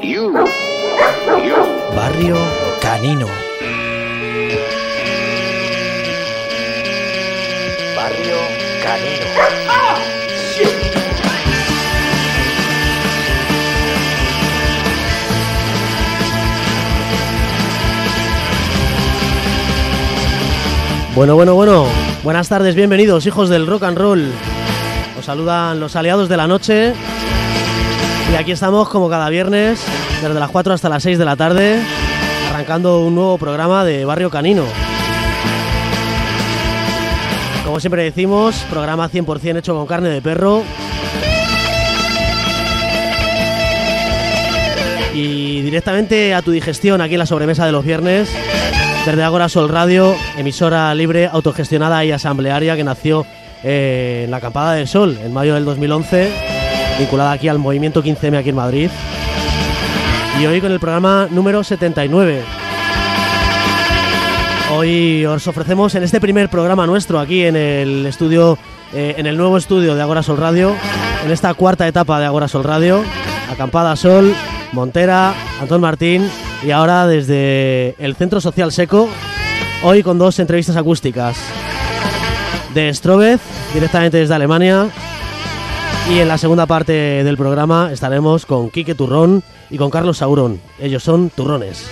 Barrio Canino. Barrio Canino. Bueno. Buenas tardes, bienvenidos, hijos del rock and roll. Os saludan los aliados de la noche. Y aquí estamos como cada viernes, desde las 4 hasta las 6 de la tarde, arrancando un nuevo programa de Barrio Canino. Como siempre decimos, programa 100% hecho con carne de perro. Y directamente a tu digestión aquí en la sobremesa de los viernes, desde Ágora Sol Radio, emisora libre, autogestionada y asamblearia que nació en la Acampada del Sol en mayo del 2011, vinculada aquí al movimiento 15M aquí en Madrid. Y hoy con el programa número 79. Hoy os ofrecemos en este primer programa nuestro aquí en el estudio, en el nuevo estudio de Ágora Sol Radio, en esta cuarta etapa de Ágora Sol Radio, Acampada Sol, Montera, Antón Martín y ahora desde el Centro Social Seco, hoy con dos entrevistas acústicas. De Strobeth, directamente desde Alemania. Y en la segunda parte del programa estaremos con Quique Turrón y con Carlos Saurón. Ellos son Turrones.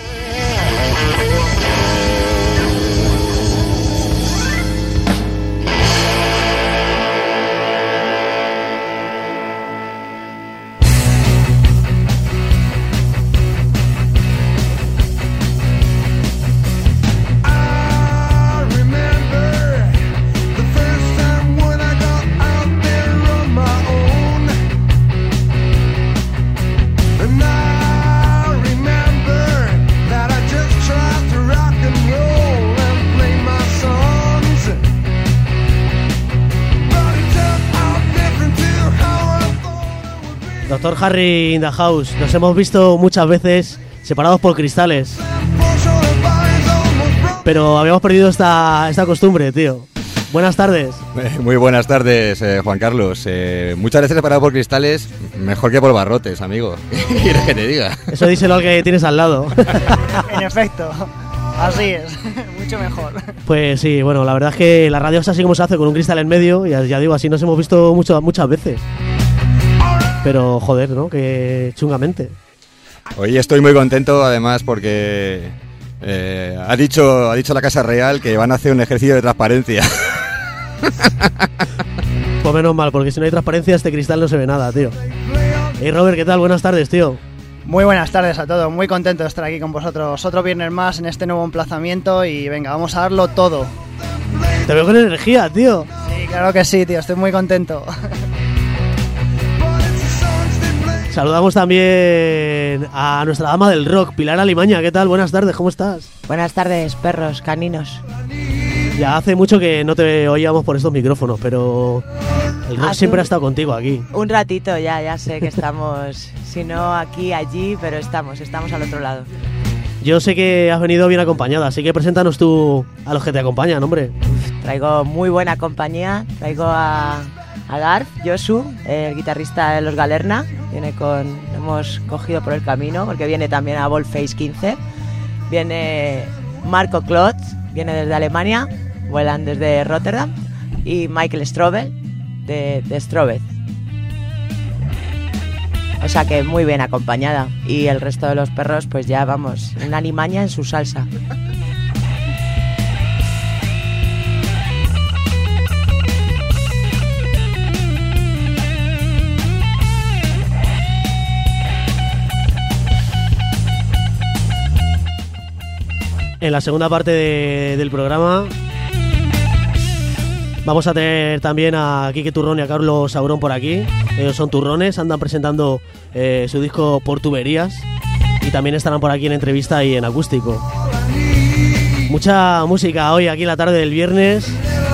Doctor Harry in the house. Nos hemos visto muchas veces separados por cristales, pero habíamos perdido esta costumbre, tío. Buenas tardes. Muy buenas tardes, Juan Carlos. Muchas veces separado por cristales, mejor que por barrotes, amigo. ¿Qué quieres que te diga? Eso díselo al que tienes al lado. En efecto, así es, mucho mejor. Pues sí, bueno, la verdad es que la radio es así como se hace, con un cristal en medio. Y ya digo, así nos hemos visto muchas veces. Pero joder, ¿no? Que chungamente. Hoy estoy muy contento, además, porque ha dicho la Casa Real que van a hacer un ejercicio de transparencia. Pues menos mal, porque si no hay transparencia este cristal no se ve nada, tío. Hey Robert, ¿qué tal? Buenas tardes, tío. Muy buenas tardes a todos, muy contento de estar aquí con vosotros otro viernes más en este nuevo emplazamiento y venga, vamos a darlo todo. Te veo con energía, tío. Sí, claro que sí, tío, estoy muy contento. Saludamos también a nuestra dama del rock, Pilar Alimaña. ¿Qué tal? Buenas tardes, ¿cómo estás? Buenas tardes, perros, caninos. Ya hace mucho que no te oíamos por estos micrófonos, pero el rock siempre ha estado contigo aquí. Un ratito ya sé que estamos, si no aquí, allí, pero estamos al otro lado. Yo sé que has venido bien acompañada, así que preséntanos tú a los que te acompañan, hombre. Traigo muy buena compañía, traigo a Garth, Josu, el guitarrista de Los Galerna, hemos cogido por el camino, porque viene también a Volface 15, viene Marco Klotz, viene desde Alemania, vuelan desde Rotterdam, y Michael Strobel, de Strobeth. O sea que muy bien acompañada, y el resto de los perros, pues ya vamos, una alimaña en su salsa. En la segunda parte del programa vamos a tener también a Quique Turrón y a Carlos Saurón por aquí. Ellos son Turrones, andan presentando su disco Por Tuberías y también estarán por aquí en entrevista y en acústico. Mucha música hoy aquí en la tarde del viernes.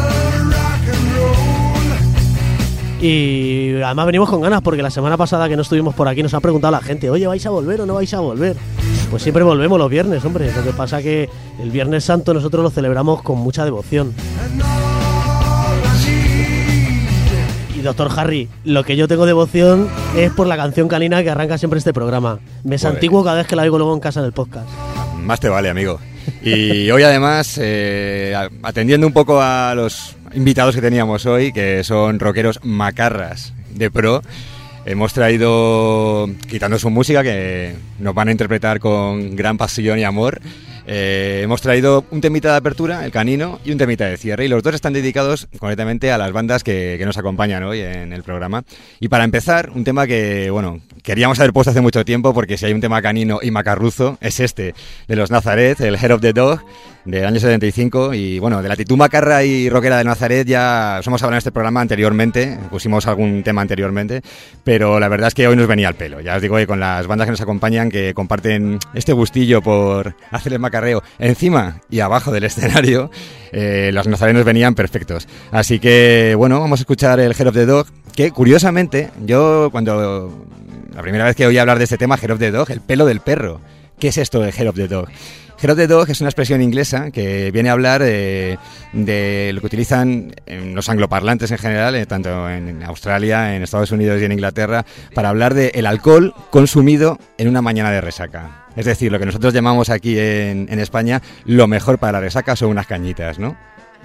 Y además venimos con ganas porque la semana pasada que no estuvimos por aquí nos ha preguntado la gente: oye, ¿vais a volver o no vais a volver? Pues siempre volvemos los viernes, hombre. Lo que pasa que el Viernes Santo nosotros lo celebramos con mucha devoción. Y doctor Harry, lo que yo tengo devoción es por la canción canina que arranca siempre este programa. Me santiguo cada vez que la oigo luego en casa en el podcast. Más te vale, amigo. Y hoy además, atendiendo un poco a los invitados que teníamos hoy, que son rockeros macarras de pro, hemos traído, quitando su música, que nos van a interpretar con gran pasión y amor, hemos traído un temita de apertura, el canino, y un temita de cierre, y los dos están dedicados concretamente a las bandas que nos acompañan hoy en el programa. Y para empezar, un tema que, bueno, queríamos haber puesto hace mucho tiempo, porque si hay un tema canino y macarruzo, es este, de los Nazareth, el Head of the Dog, del año 75, y bueno, de la actitud macarra y rockera de Nazareth ya os hemos hablado en este programa anteriormente, pusimos algún tema anteriormente, pero la verdad es que hoy nos venía al pelo. Ya os digo que con las bandas que nos acompañan, que comparten este gustillo por hacer el macarreo encima y abajo del escenario, los nazarenos venían perfectos. Así que bueno, vamos a escuchar el Head of the Dog, que curiosamente, yo cuando la primera vez que oí hablar de este tema, Head of the Dog, el pelo del perro. ¿Qué es esto de Head of the Dog? Head of the Dog es una expresión inglesa que viene a hablar de lo que utilizan los angloparlantes en general, tanto en Australia, en Estados Unidos y en Inglaterra, para hablar del alcohol consumido en una mañana de resaca. Es decir, lo que nosotros llamamos aquí en España lo mejor para la resaca son unas cañitas, ¿no?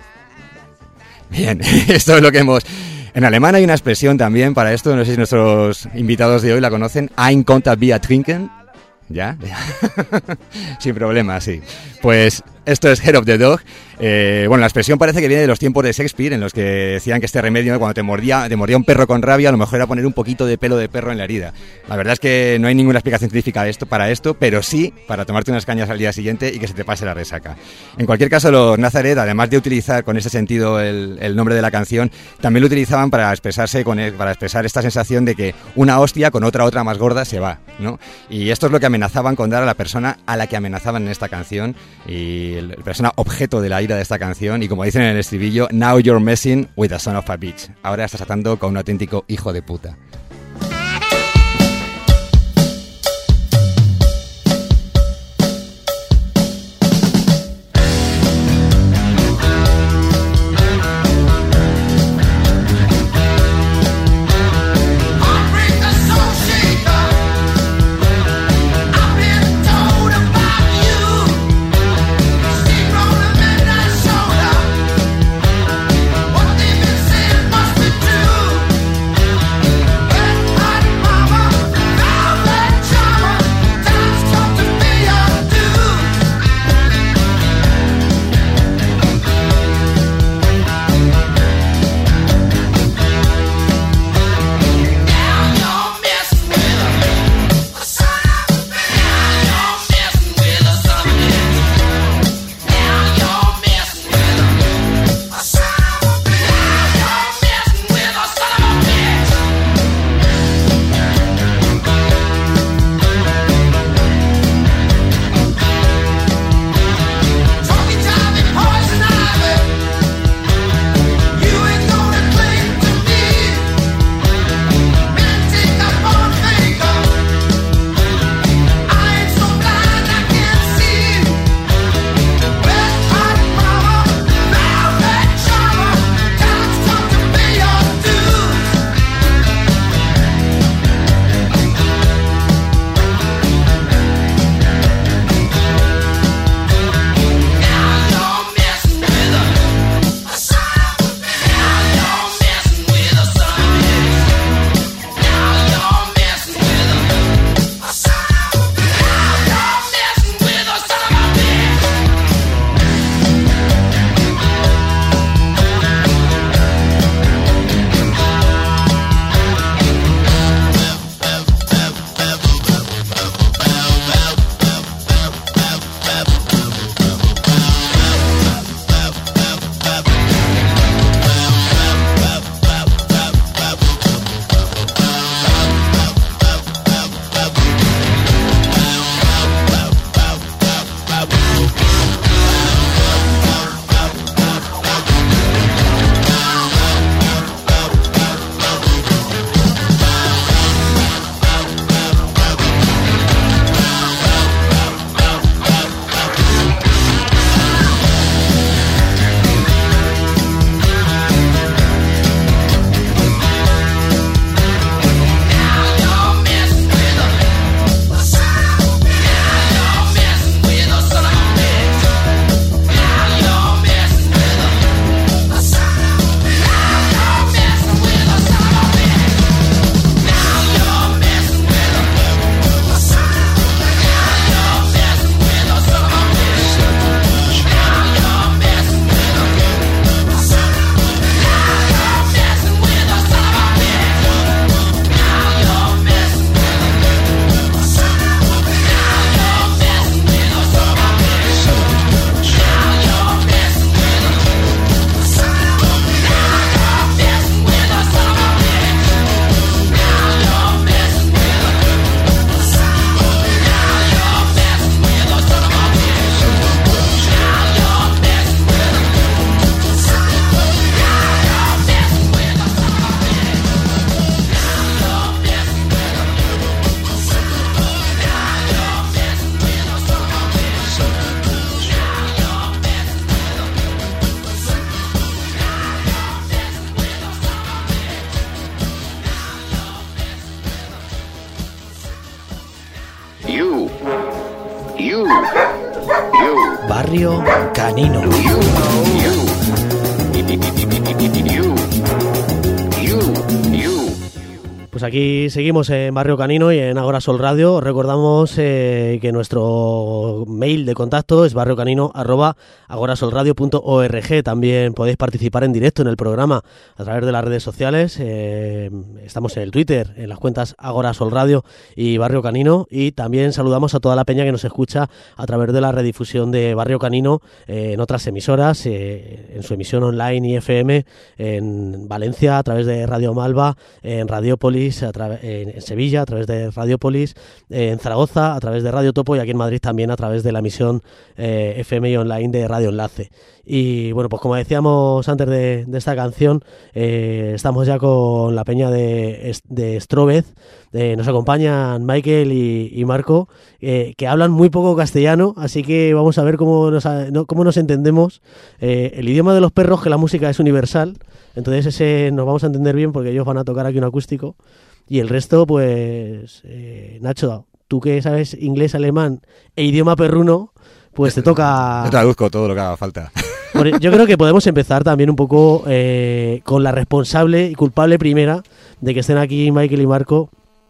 Bien, esto es lo que hemos... En alemán hay una expresión también para esto, no sé si nuestros invitados de hoy la conocen, Ein Konter Bier trinken. ¿Ya? Sin problema, sí. Pues esto es Head of the Dog. Bueno, la expresión parece que viene de los tiempos de Shakespeare, en los que decían que este remedio, cuando te mordía un perro con rabia, a lo mejor era poner un poquito de pelo de perro en la herida. La verdad es que no hay ninguna explicación científica para esto, pero sí para tomarte unas cañas al día siguiente y que se te pase la resaca. En cualquier caso, los Nazareth, además de utilizar con ese sentido el nombre de la canción, también lo utilizaban para expresar esta sensación de que una hostia con otra más gorda se va, ¿no? Y esto es lo que amenazaban con dar a la persona a la que amenazaban en esta canción, y la persona objeto de la ira de esta canción, y como dicen en el estribillo, now you're messing with a son of a bitch. Ahora estás atando con un auténtico hijo de puta. What they've been saying must be true. Barrio Canino. Pues aquí seguimos en Barrio Canino y en Agora Sol Radio. Os recordamos que nuestro mail de contacto es barriocanino@agorasolradio.org. También podéis participar en directo en el programa a través de las redes sociales. Estamos en el Twitter, en las cuentas Agora Sol Radio y Barrio Canino. Y también saludamos a toda la peña que nos escucha a través de la redifusión de Barrio Canino en otras emisoras, en su emisión online y FM, en Valencia a través de Radio Malva, en Radiopolis, en Sevilla a través de Radiopolis, en Zaragoza a través de Radio Topo y aquí en Madrid también a través de la emisión FM y online de Radio Enlace. Y bueno, pues como decíamos antes de esta canción, estamos ya con la peña de Strovez. Nos acompañan Michael y Marco, que hablan muy poco castellano, así que vamos a ver cómo nos entendemos. El idioma de los perros, que la música es universal, entonces ese nos vamos a entender bien porque ellos van a tocar aquí un acústico. Y el resto, pues, Nacho, tú que sabes inglés, alemán e idioma perruno, pues te toca... Yo traduzco todo lo que haga falta. Yo creo que podemos empezar también un poco con la responsable y culpable primera de que estén aquí Michael y Marco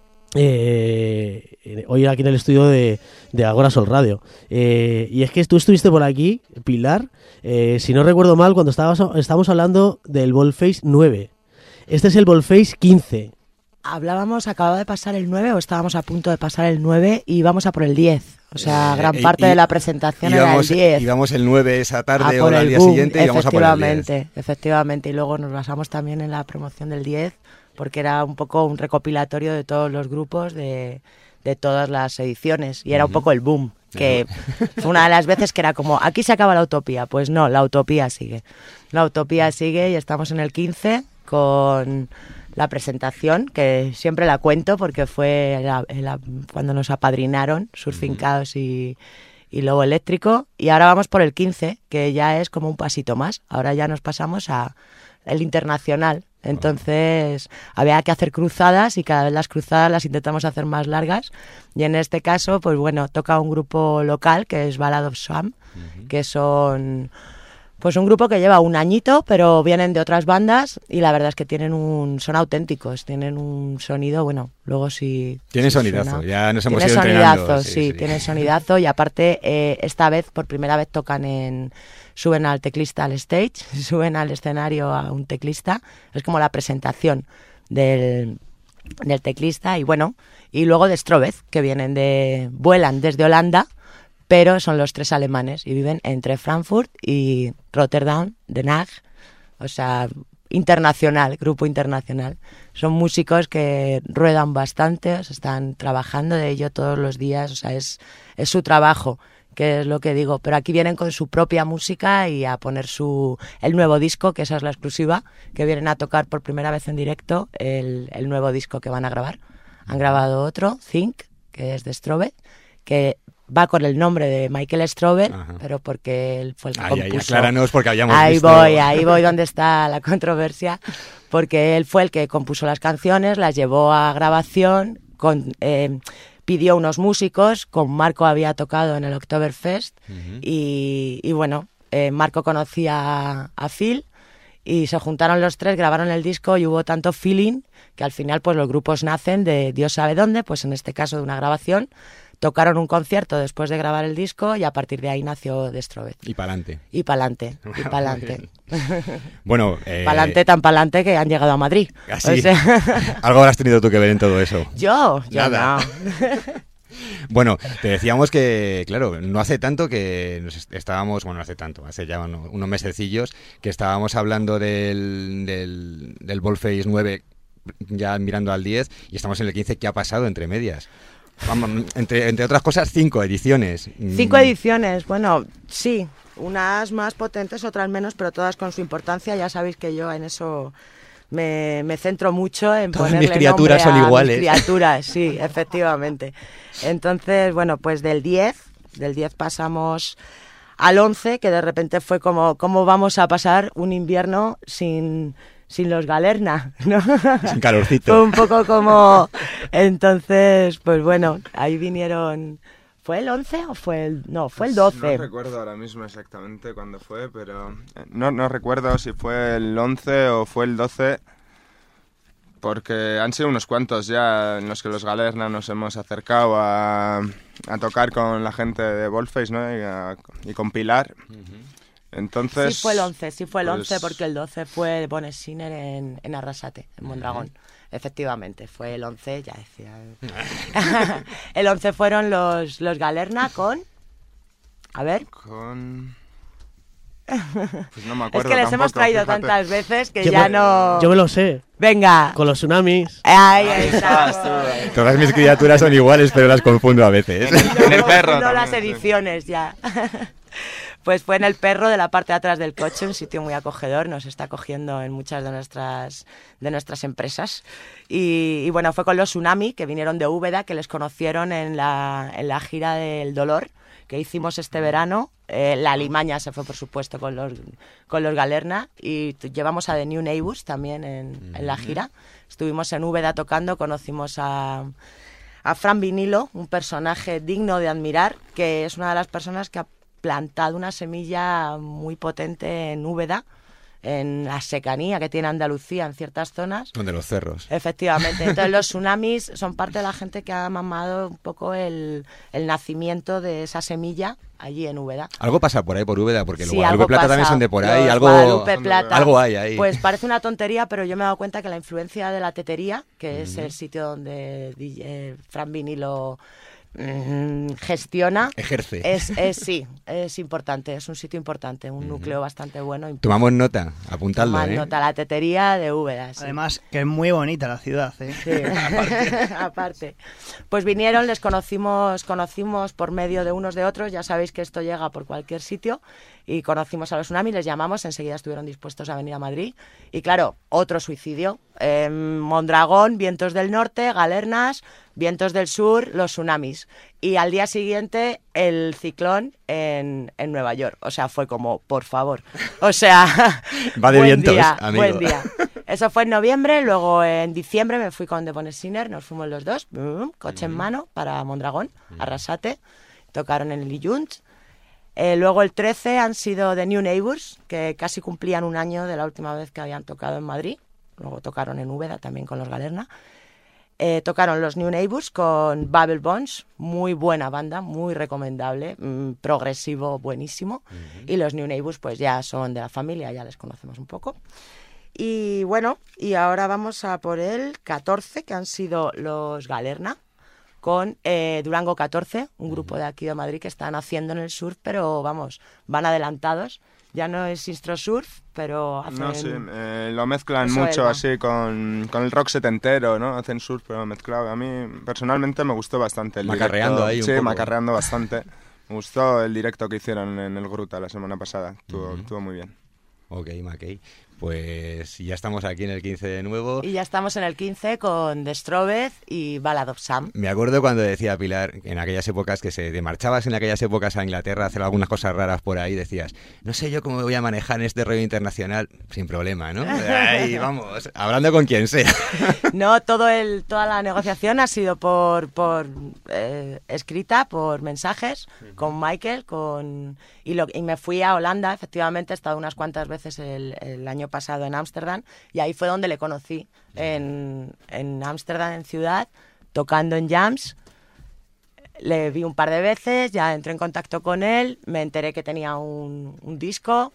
hoy aquí en el estudio de Agora Sol Radio. Y es que tú estuviste por aquí, Pilar, si no recuerdo mal, cuando estábamos hablando del Volface 9. Este es el Volface 15. Acababa de pasar el 9 o estábamos a punto de pasar el 9 y íbamos a por el 10. O sea, gran parte de la presentación era el 10. Íbamos el 9 esa tarde o al día siguiente y íbamos a por el 10. Efectivamente, y luego nos basamos también en la promoción del 10 porque era un poco un recopilatorio de todos los grupos de todas las ediciones y era un poco el boom, que fue una de las veces que era como, aquí se acaba la utopía. Pues no, la utopía sigue. La utopía sigue y estamos en el 15 con... la presentación, que siempre la cuento porque fue cuando nos apadrinaron Surfing Chaos y Lobo Eléctrico, y ahora vamos por el 15, que ya es como un pasito más. Ahora ya nos pasamos a el internacional. Entonces había que hacer cruzadas y cada vez las cruzadas las intentamos hacer más largas, y en este caso, pues bueno, toca un grupo local que es Ballad of Swamp, que son... pues un grupo que lleva un añito, pero vienen de otras bandas y la verdad es que son auténticos, tienen un sonido, bueno, luego sí... Tienen sonidazo, ya nos hemos ido entrenando. Sí, tienen sonidazo y aparte esta vez, por primera vez suben al teclista al stage, suben al escenario a un teclista, es como la presentación del teclista y bueno, y luego de Strovez, que vuelan desde Holanda, pero son los tres alemanes y viven entre Frankfurt y Rotterdam, Den Haag, o sea, internacional, grupo internacional. Son músicos que ruedan bastante, o sea, están trabajando de ello todos los días, o sea, es su trabajo, que es lo que digo, pero aquí vienen con su propia música y a poner el nuevo disco, que esa es la exclusiva, que vienen a tocar por primera vez en directo el nuevo disco que van a grabar. Han grabado otro, Think, que es de Strovez, que va con el nombre de Michael Strober, pero porque él fue el que compuso. Acláranos porque habíamos visto... Ahí voy donde está la controversia, porque él fue el que compuso las canciones, las llevó a grabación, pidió unos músicos, con Marco había tocado en el Oktoberfest, y bueno, Marco conocía a Phil, y se juntaron los tres, grabaron el disco y hubo tanto feeling que al final pues los grupos nacen de Dios sabe dónde, pues en este caso de una grabación. Tocaron un concierto después de grabar el disco y a partir de ahí nació Strovez. Y pa'lante. Y pa'lante. Bueno, tan pa'lante que han llegado a Madrid. Así. O sea... ¿Algo habrás tenido tú que ver en todo eso? Yo Nada. No. Bueno, te decíamos que, claro, no hace tanto que hace ya unos mesecillos que estábamos hablando del Volface 9 ya mirando al 10 y estamos en el 15. ¿Qué ha pasado entre medias? Vamos, entre otras cosas, 5 ediciones. 5 ediciones, bueno, sí, unas más potentes, otras menos, pero todas con su importancia. Ya sabéis que yo en eso me centro mucho en todas ponerle mis criaturas nombre son iguales. Mis criaturas, sí, efectivamente. Entonces, bueno, pues del 10 pasamos al 11, que de repente fue como, ¿cómo vamos a pasar un invierno sin los Galerna, ¿no? Sin calorcito. Fue un poco como... Entonces, pues bueno, ahí vinieron ¿Fue el 11 o fue el...? No, fue el 12. No recuerdo ahora mismo exactamente cuándo fue, pero no recuerdo si fue el 11 o fue el 12, porque han sido unos cuantos ya en los que los Galerna nos hemos acercado a tocar con la gente de Volface, ¿no? Y con Pilar. Entonces, sí fue el 11 porque el 12 fue Bones Sinner en Arrasate, en Mondragón. Efectivamente, fue el 11, ya decía. El 11 fueron los Galerna con... A ver. Con... Pues no me acuerdo. Es que les tampoco, hemos traído fíjate. tantas veces que ya no... Yo me lo sé. Venga. Con los tsunamis. Ahí está. Todas mis criaturas son iguales, pero las confundo a veces. En el perro No también, las sí. ediciones ya. Pues fue en el Perro, de la parte de atrás del coche, un sitio muy acogedor, nos está acogiendo en muchas de nuestras empresas. Y bueno, fue con los Tsunami, que vinieron de Úbeda, que les conocieron en la gira del Dolor que hicimos este verano. La Alimaña se fue, por supuesto, con los Galerna, y llevamos a The New Neighbors también en la gira. Estuvimos en Úbeda tocando, conocimos a Fran Vinilo, un personaje digno de admirar, que es una de las personas que ha plantado una semilla muy potente en Úbeda, en la secanía que tiene Andalucía en ciertas zonas. Son de los cerros. Efectivamente. Entonces los tsunamis son parte de la gente que ha mamado un poco el nacimiento de esa semilla allí en Úbeda. Algo pasa por ahí, por Úbeda, porque Sí, los Guadalupe algo Plata pasa. también son de por ahí. Los Algo, Guadalupe Plata. algo hay ahí. Pues parece una tontería, pero yo me he dado cuenta que la influencia de la tetería, que es el sitio donde Fran Vinilo gestiona, Ejerce. es importante, es un sitio importante, un núcleo bastante bueno. Tomamos nota, apuntadlo, Tomad nota, la tetería de Úbeda. Sí. Además, que es muy bonita la ciudad, ¿eh? Sí. Aparte. Pues vinieron, les conocimos por medio de unos de otros, ya sabéis que esto llega por cualquier sitio, y conocimos a los Tsunami, les llamamos, enseguida estuvieron dispuestos a venir a Madrid, y claro, otro suicidio, Mondragón, Vientos del Norte, Galernas, Vientos del Sur, los Tsunamis, y al día siguiente el ciclón en Nueva York, o sea, fue como, por favor, o sea, Va de buen vientos, día, amigo. buen día. Eso fue en noviembre, luego en diciembre me fui con The Bones Sinner, nos fuimos los dos, coche en mano para Mondragón, Arrasate, tocaron en el Illuns. Luego el 13 han sido The New Neighbors, que casi cumplían un año de la última vez que habían tocado en Madrid, luego tocaron en Úbeda también con los Galerna. Tocaron los New Neighbors con Babel Bones, muy buena banda, muy recomendable, progresivo, buenísimo. Y los New Neighbors pues ya son de la familia, ya les conocemos un poco. Y bueno, y ahora vamos a por el 14, que han sido los Galerna, con Durango 14, un grupo de aquí de Madrid que están haciendo en el surf, pero vamos, van adelantados. Ya no es Instro Surf, pero hacen... No, sí, lo mezclan Eso mucho era. así con el rock setentero, ¿no? Hacen surf, pero mezclado. A mí, personalmente, me gustó bastante el Macarreando directo. ahí un Sí, poco. macarreando bastante. Me gustó el directo que hicieron en el Gruta la semana pasada. Estuvo muy bien. Ok, Mackey. Pues ya estamos aquí en el 15 de nuevo. Y ya estamos en el 15 con The Strobeth y Ballad of Sam. Me acuerdo cuando decía Pilar, en aquellas épocas que te marchabas en aquellas épocas a Inglaterra a hacer algunas cosas raras por ahí, decías, no sé yo cómo me voy a manejar en este rollo internacional, sin problema, ¿no? Ahí vamos, hablando con quien sea. No, toda la negociación ha sido por escrita, por mensajes, con Michael, y me fui a Holanda, efectivamente, he estado unas cuantas veces el año pasado en Ámsterdam, y ahí fue donde le conocí, en Ámsterdam, en ciudad, tocando en jams. Le vi un par de veces, ya entré en contacto con él, me enteré que tenía un disco,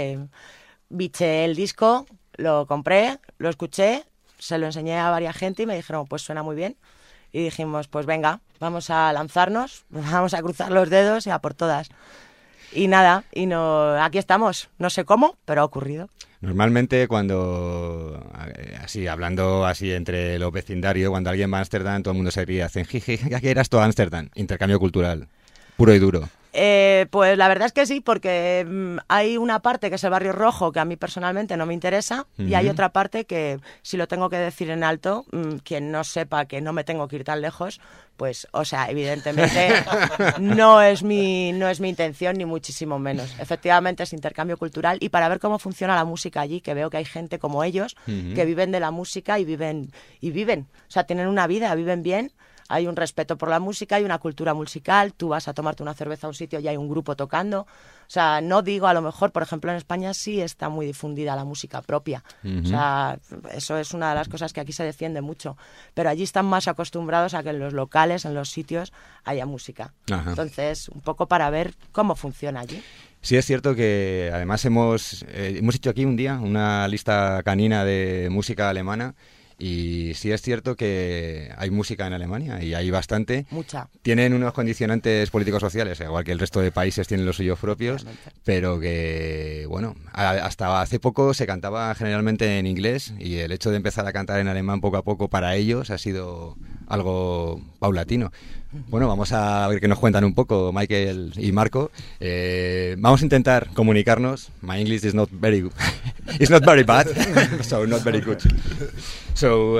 biché el disco, lo compré, lo escuché, se lo enseñé a varias gente y me dijeron, pues suena muy bien. Y dijimos, pues venga, vamos a lanzarnos, vamos a cruzar los dedos y a por todas. Y nada, aquí estamos, no sé cómo, pero ha ocurrido. Normalmente cuando, así hablando así entre los vecindarios, cuando alguien va a Ámsterdam, todo el mundo se ríe, hacen jiji, ¿a qué eras todo Ámsterdam? Intercambio cultural, puro y duro. Pues la verdad es que sí, porque hay una parte que es el Barrio Rojo que a mí personalmente no me interesa, y hay otra parte que, si lo tengo que decir en alto, quien no sepa que no me tengo que ir tan lejos, pues, o sea, evidentemente no es mi intención, ni muchísimo menos. Efectivamente es intercambio cultural, y para ver cómo funciona la música allí, que veo que hay gente como ellos que viven de la música y viven, o sea, tienen una vida, viven bien, hay un respeto por la música, hay una cultura musical, tú vas a tomarte una cerveza a un sitio y hay un grupo tocando. O sea, no digo, a lo mejor, por ejemplo, en España sí está muy difundida la música propia. O sea, eso es una de las cosas que aquí se defiende mucho. Pero allí están más acostumbrados a que en los locales, en los sitios, haya música. Ajá. Entonces, un poco para ver cómo funciona allí. Sí, es cierto que además hemos hecho aquí un día una lista canina de música alemana. Y sí es cierto que hay música en Alemania y hay bastante. Mucha. Tienen unos condicionantes políticos sociales, igual que el resto de países tienen los suyos propios, Realmente. pero que, bueno, hasta hace poco se cantaba generalmente en inglés y el hecho de empezar a cantar en alemán poco a poco para ellos ha sido algo paulatino. Bueno, vamos a ver qué nos cuentan un poco Michael y Marco. Vamos a intentar comunicarnos. My English is not very good. It's not very bad, so not very good. So,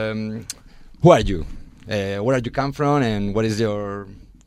who are you? Where are you come from, and what is your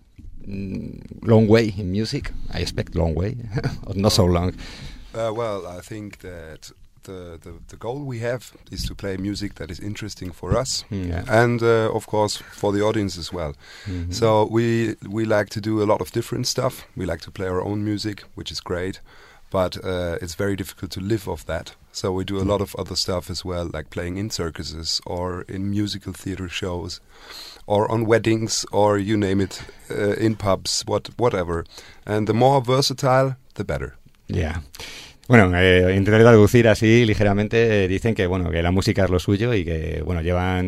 long way in music? I expect long way, not so long. Well, I think that the goal we have is to play music that is interesting for us, and of course for the audience as well. So we like to do a lot of different stuff. We like to play our own music, which is great, but it's very difficult to live off that. So we do a lot of other stuff as well, like playing in circuses or in musical theater shows, or on weddings, or you name it, in pubs, whatever. And the more versatile, the better. Yeah. Bueno, intentaré traducir así ligeramente. Dicen que bueno, que la música es lo suyo y que bueno,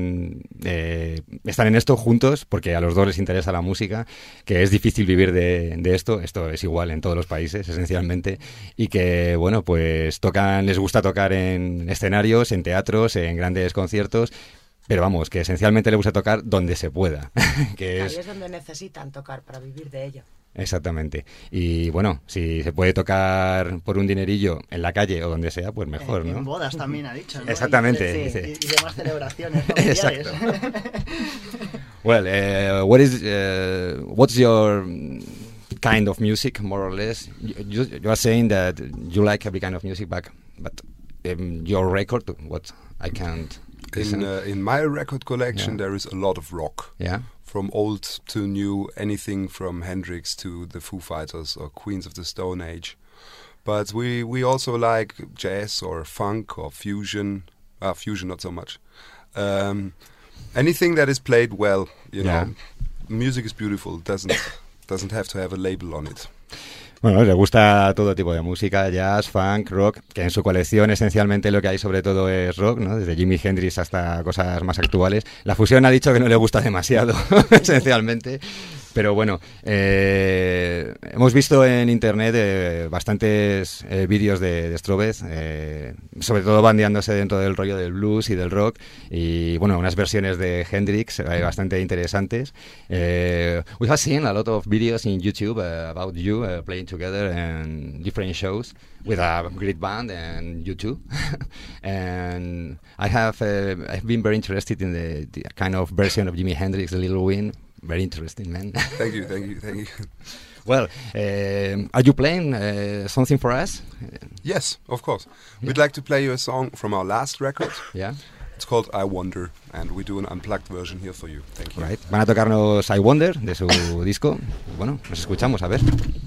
están en esto juntos porque a los dos les interesa la música, que es difícil vivir de esto. Esto es igual en todos los países esencialmente, y que bueno, pues les gusta tocar en escenarios, en teatros, en grandes conciertos. Pero vamos, que esencialmente le gusta tocar donde se pueda. Que Ahí es donde necesitan tocar para vivir de ello. Exactamente. Y bueno, si se puede tocar por un dinerillo en la calle o donde sea, pues mejor, ¿no? En bodas también ha dicho, ¿no? Exactamente. Y demás celebraciones familiares. Exacto. Well, what's your kind of music, more or less? You are saying that you like every kind of music, but your record, what I can't listen. In my record collection, there is a lot of rock. Yeah. From old to new, anything from Hendrix to the Foo Fighters or Queens of the Stone Age. But we also like jazz or funk or fusion. Fusion not so much. Anything that is played well, you know. Music is beautiful. Doesn't have to have a label on it. Bueno, le gusta todo tipo de música, jazz, funk, rock, que en su colección esencialmente lo que hay sobre todo es rock, ¿no? Desde Jimi Hendrix hasta cosas más actuales. La fusión ha dicho que no le gusta demasiado, esencialmente. Pero bueno, hemos visto en internet bastantes vídeos de Strawbeth, sobre todo bandeándose dentro del rollo del blues y del rock, y bueno, unas versiones de Hendrix bastante interesantes. We have seen a lot of videos in YouTube about you playing together in different shows with a great band and you too. And I've been very interested in the kind of version of Jimi Hendrix, The Little Wind. Very interesting, man. Thank you. Well, are you playing something for us? Yes, of course. Yeah. We'd like to play you a song from our last record. Yeah. It's called I Wonder, and we do an unplugged version here for you. Thank you. Right. Van a tocarnos I Wonder de su disco. Bueno, nos escuchamos, a ver.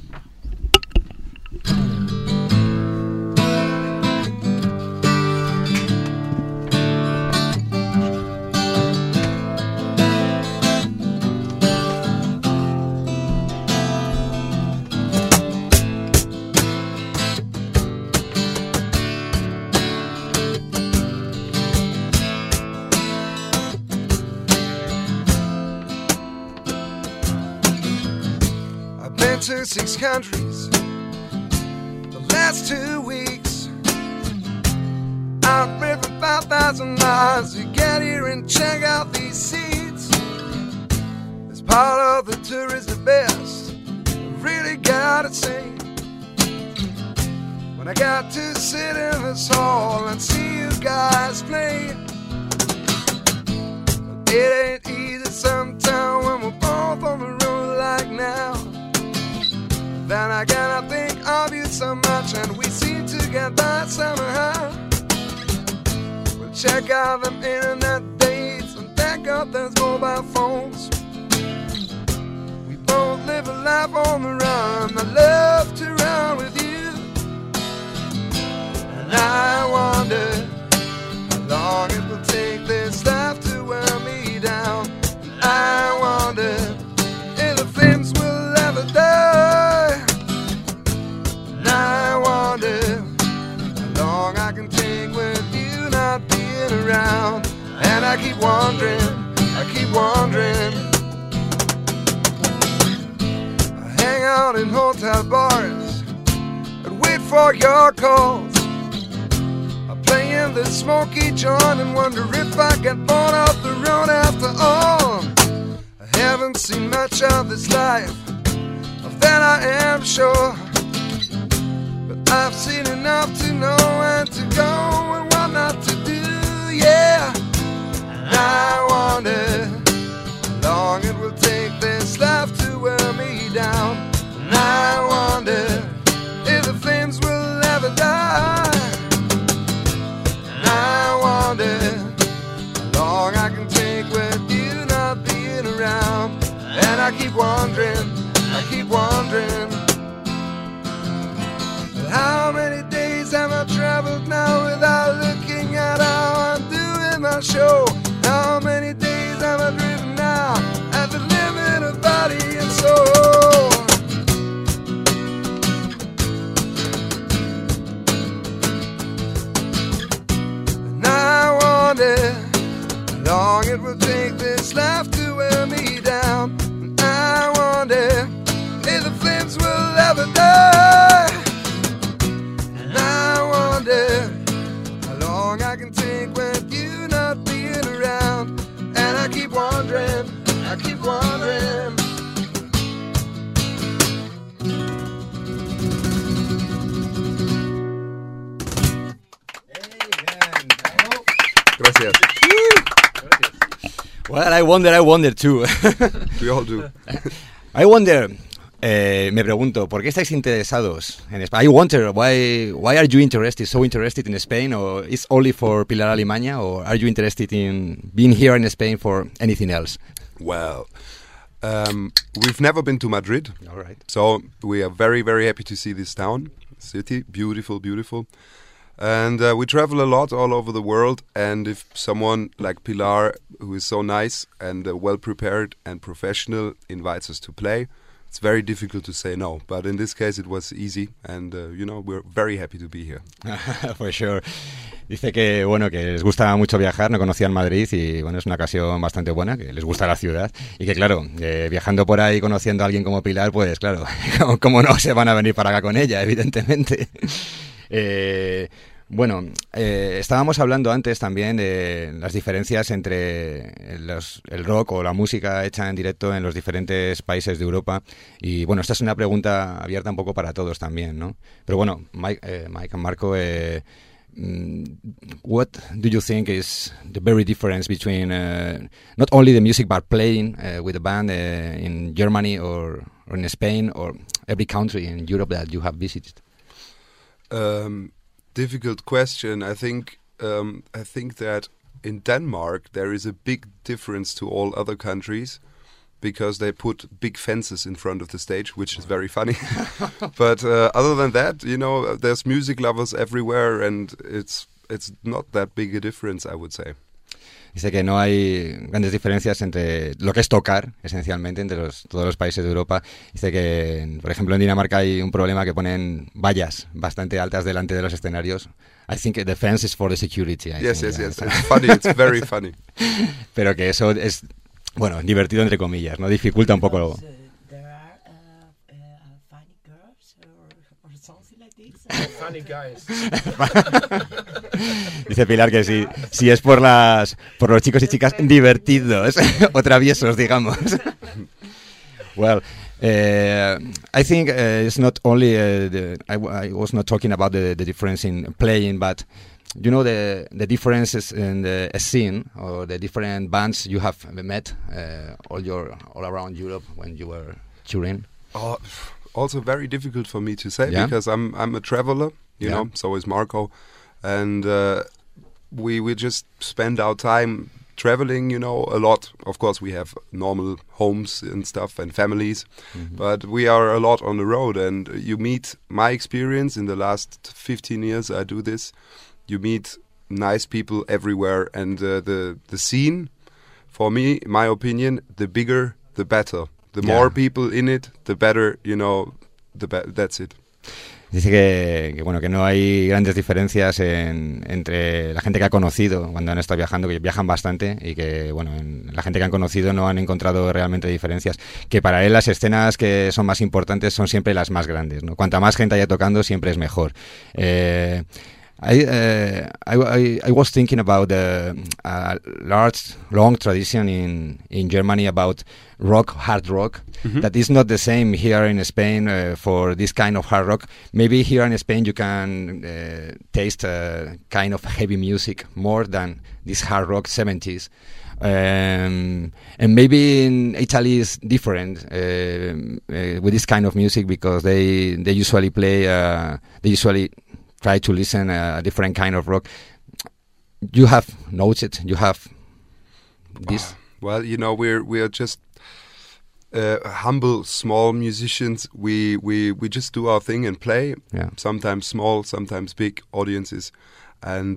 To 6 countries the last 2 weeks. I've driven 5,000 miles to get here and check out these seats. As part of the tour is the best, I really gotta say. When I got to sit in this hall and see you guys play, it ain't easy sometimes when we're both on the road like now. Then again I think of you so much and we seem to get by somehow. We'll check out them internet dates and back up those mobile phones. life on the run. I love to run with you, and I wonder how long it will take this life to wear me down. And I wonder if the flames will ever die. And I wonder how long I can take with you not being around. And I keep wondering, I keep wondering. I hang out in hotel bars and wait for your calls. I play in the smoky joint and wonder if I get born off the road after all. I haven't seen much of this life, of that I am sure. But I've seen enough to know when to go and what not to do, yeah. And I wonder how long it will take this life to wear me down. And I wonder if the flames will ever die. And I wonder how long I can take with you not being around. And I keep wondering, I keep wondering. How many days have I traveled now without looking at how I'm doing my show? How many days have I driven now at the limit of body and soul? And I wonder how long it will take this life to wear me down. And I wonder if the flames will ever die. And I wonder how long I can take with you not being around. And I keep wondering, I keep wondering. Gracias. Well, I wonder too. We all do. I wonder, me pregunto, ¿por qué estáis interesados en España? I wonder, why are you so interested in Spain, or it's only for Pilar Alimaña, or are you interested in being here in Spain for anything else? Well, we've never been to Madrid. All right. So we are very, very happy to see this town, city, beautiful, beautiful. And we travel a lot all over the world, and if someone like Pilar, who is so nice and well-prepared and professional, invites us to play, it's very difficult to say no. But in this case it was easy, and we're very happy to be here. For sure. Dice que que les gusta mucho viajar, no conocían Madrid y es una ocasión bastante buena, que les gusta la ciudad y que claro, viajando por ahí conociendo a alguien como Pilar, pues claro, como no se van a venir para acá con ella, evidentemente. Estábamos hablando antes también de las diferencias entre el rock o la música hecha en directo en los diferentes países de Europa. Y esta es una pregunta abierta un poco para todos también, ¿no? Pero Mike and Marco, what do you think is the very difference between not only the music but playing with a band in Germany or in Spain or every country in Europe that you have visited? Difficult question. I think that in Denmark there is a big difference to all other countries because they put big fences in front of the stage, which is very funny. But other than that, there's music lovers everywhere, and it's not that big a difference, I would say. Dice que no hay grandes diferencias entre lo que es tocar, esencialmente, entre todos los países de Europa. Dice que, por ejemplo, en Dinamarca hay un problema que ponen vallas bastante altas delante de los escenarios. I think the fence is for the security. Yes. It's funny. It's very funny. Pero que eso es, divertido entre comillas, ¿no? Dificulta un poco. Funny guys. Dice Pilar que si es por los chicos y chicas divertidos o traviesos, digamos. Well, I think it's not only I was not talking about the difference in playing, but the differences in the scene or the different bands you have met all around Europe when you were touring. Also very difficult for me to say because I'm a traveler, you know, so is Marco, and we just spend our time traveling, a lot. Of course, we have normal homes and stuff and families, but we are a lot on the road, and you meet, my experience in the last 15 years I do this, you meet nice people everywhere, and the scene, for me, my opinion, the bigger, the better. The more people in it, the better, that's it. Dice que bueno, que no hay grandes diferencias entre la gente que ha conocido cuando han estado viajando, que viajan bastante, y que bueno, la gente que han conocido no han encontrado realmente diferencias. Que para él las escenas que son más importantes son siempre las más grandes, ¿no? Cuanta más gente haya tocando, siempre es mejor. I was thinking about the long tradition in Germany about hard rock. That is not the same here in Spain for this kind of hard rock. Maybe here in Spain you can taste kind of heavy music more than this hard rock 70s. And maybe in Italy is different with this kind of music, because they usually play try to listen a different kind of rock. You have noticed, you have this. Well, we are just humble, small musicians. We just do our thing and play. Yeah. Sometimes small, sometimes big audiences, and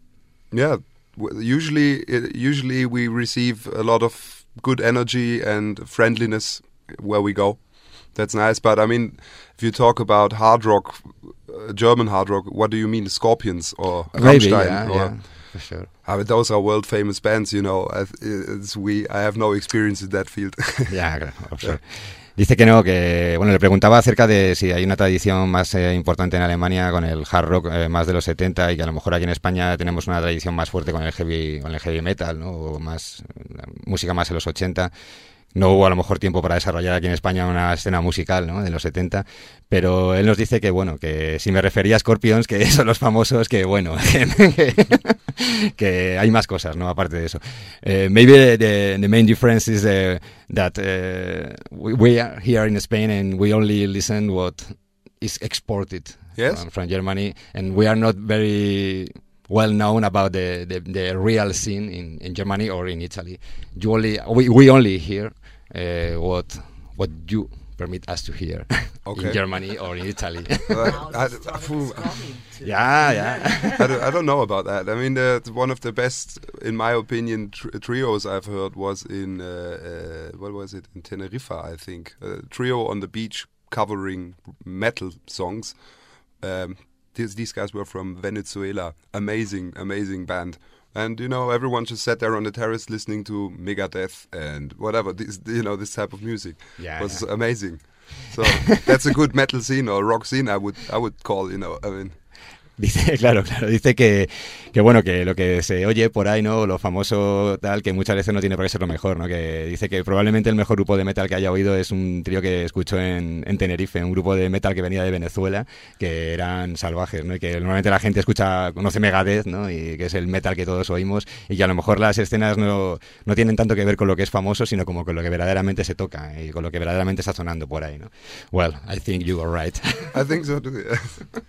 usually we receive a lot of good energy and friendliness where we go. That's nice. But I mean, if you talk about hard rock, German hard rock, what do you mean? Scorpions or Rammstein? Yeah, for sure. Those are world famous bands, I have no experience in that field. Yeah, for sure. Dice que no, que bueno, le preguntaba acerca de si hay una tradición más importante en Alemania con el hard rock más de los 70, y que a lo mejor aquí en España tenemos una tradición más fuerte con el heavy metal, ¿no? O más música más en los 80. No hubo a lo mejor tiempo para desarrollar aquí en España una escena musical, ¿no?, de los 70, pero él nos dice que bueno, que si me refería a Scorpions, que son los famosos, que bueno, que hay más cosas, ¿no?, aparte de eso. Maybe the main difference is that we are here in Spain and we only listen what is exported from Germany, and we are not very well known about the real scene in Germany or in Italy. We only hear what you permit us to hear in Germany or in Italy. I don't know about that. I mean, one of the best, in my opinion, trios I've heard was in what was it, in Tenerife, I think, a trio on the beach covering metal songs. These guys were from Venezuela. Amazing band. And, everyone just sat there on the terrace listening to Megadeth and whatever, this type of music. It was amazing. So that's a good metal scene or rock scene, I would call, I mean. Dice, claro, dice que bueno, que lo que se oye por ahí, ¿no?, lo famoso tal, que muchas veces no tiene por qué ser lo mejor, ¿no? Que dice que probablemente el mejor grupo de metal que haya oído es un trío que escuchó en Tenerife, un grupo de metal que venía de Venezuela, que eran salvajes, ¿no? Y que normalmente la gente conoce Megadeth, ¿no?, y que es el metal que todos oímos, y que a lo mejor las escenas no tienen tanto que ver con lo que es famoso, sino como con lo que verdaderamente se toca y con lo que verdaderamente está sonando por ahí, ¿no? Well, I think you are right. I think so too, yeah.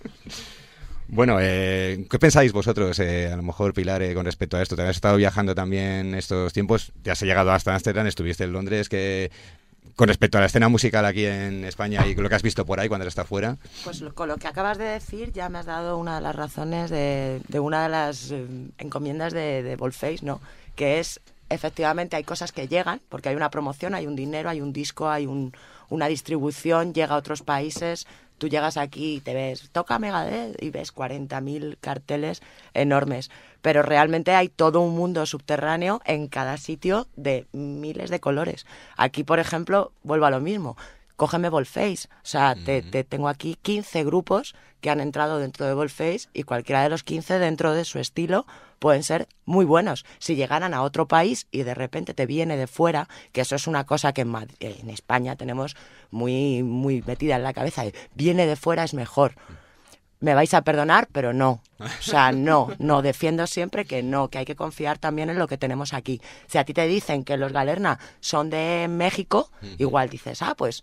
Bueno, ¿qué pensáis vosotros, a lo mejor, Pilar, con respecto a esto? Te has estado viajando también estos tiempos, te has llegado hasta Ámsterdam, estuviste en Londres, que con respecto a la escena musical aquí en España y lo que has visto por ahí cuando estás fuera. Pues con lo que acabas de decir ya me has dado una de las razones de una de las encomiendas de Volface, ¿no? Que es, efectivamente, hay cosas que llegan, porque hay una promoción, hay un dinero, hay un disco, hay una distribución, llega a otros países. Tú llegas aquí y te ves, toca Megadeth, y ves 40.000 carteles enormes. Pero realmente hay todo un mundo subterráneo en cada sitio de miles de colores. Aquí, por ejemplo, vuelvo a lo mismo. Cógeme Volface. O sea, te tengo aquí 15 grupos que han entrado dentro de Volface, y cualquiera de los 15 dentro de su estilo pueden ser muy buenos. Si llegaran a otro país y de repente te viene de fuera, que eso es una cosa que en España tenemos muy, muy metida en la cabeza, viene de fuera es mejor. Me vais a perdonar, pero no. O sea, no, defiendo siempre que no, que hay que confiar también en lo que tenemos aquí. Si a ti te dicen que los Galerna son de México, igual dices, pues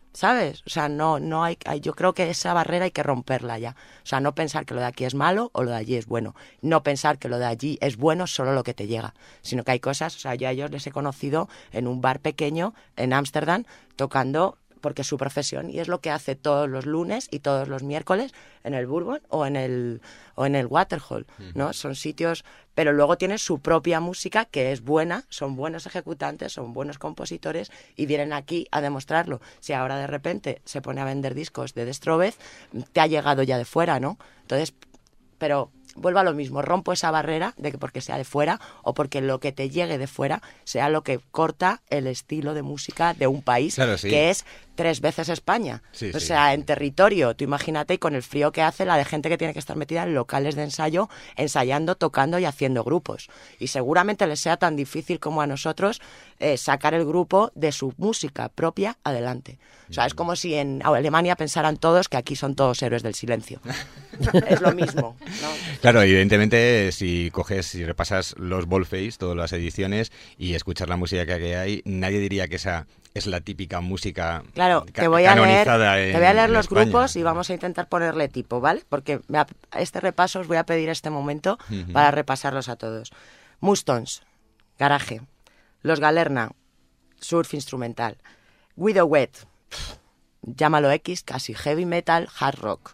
¿sabes? O sea, no hay, yo creo que esa barrera hay que romperla ya. O sea, no pensar que lo de aquí es malo o lo de allí es bueno. No pensar que lo de allí es bueno solo lo que te llega, sino que hay cosas, o sea, yo a ellos les he conocido en un bar pequeño en Ámsterdam tocando, porque es su profesión y es lo que hace todos los lunes y todos los miércoles en el Bourbon o en el Waterhole, ¿no? Son sitios, pero luego tienen su propia música que es buena, son buenos ejecutantes, son buenos compositores y vienen aquí a demostrarlo. Si ahora de repente se pone a vender discos de Destrobez, te ha llegado ya de fuera, ¿no? Entonces, pero vuelvo a lo mismo, rompo esa barrera de que porque sea de fuera o porque lo que te llegue de fuera sea lo que corta el estilo de música de un país, claro, sí, que es 3 veces España. Sí, o sea, en territorio, tú imagínate, y con el frío que hace, la de gente que tiene que estar metida en locales de ensayo, ensayando, tocando y haciendo grupos. Y seguramente les sea tan difícil como a nosotros sacar el grupo de su música propia adelante. O sea, es como si en Alemania pensaran todos que aquí son todos héroes del silencio. Es lo mismo, ¿no? Claro, evidentemente, si repasas los Volface, todas las ediciones, y escuchas la música que hay, nadie diría que esa es la típica música canonizada. Te voy a leer los grupos y vamos a intentar ponerle tipo, ¿vale? Porque este repaso os voy a pedir este momento para repasarlos a todos. Mustons, Garage. Los Galerna, surf instrumental. Widowed, llámalo X, casi heavy metal, hard rock.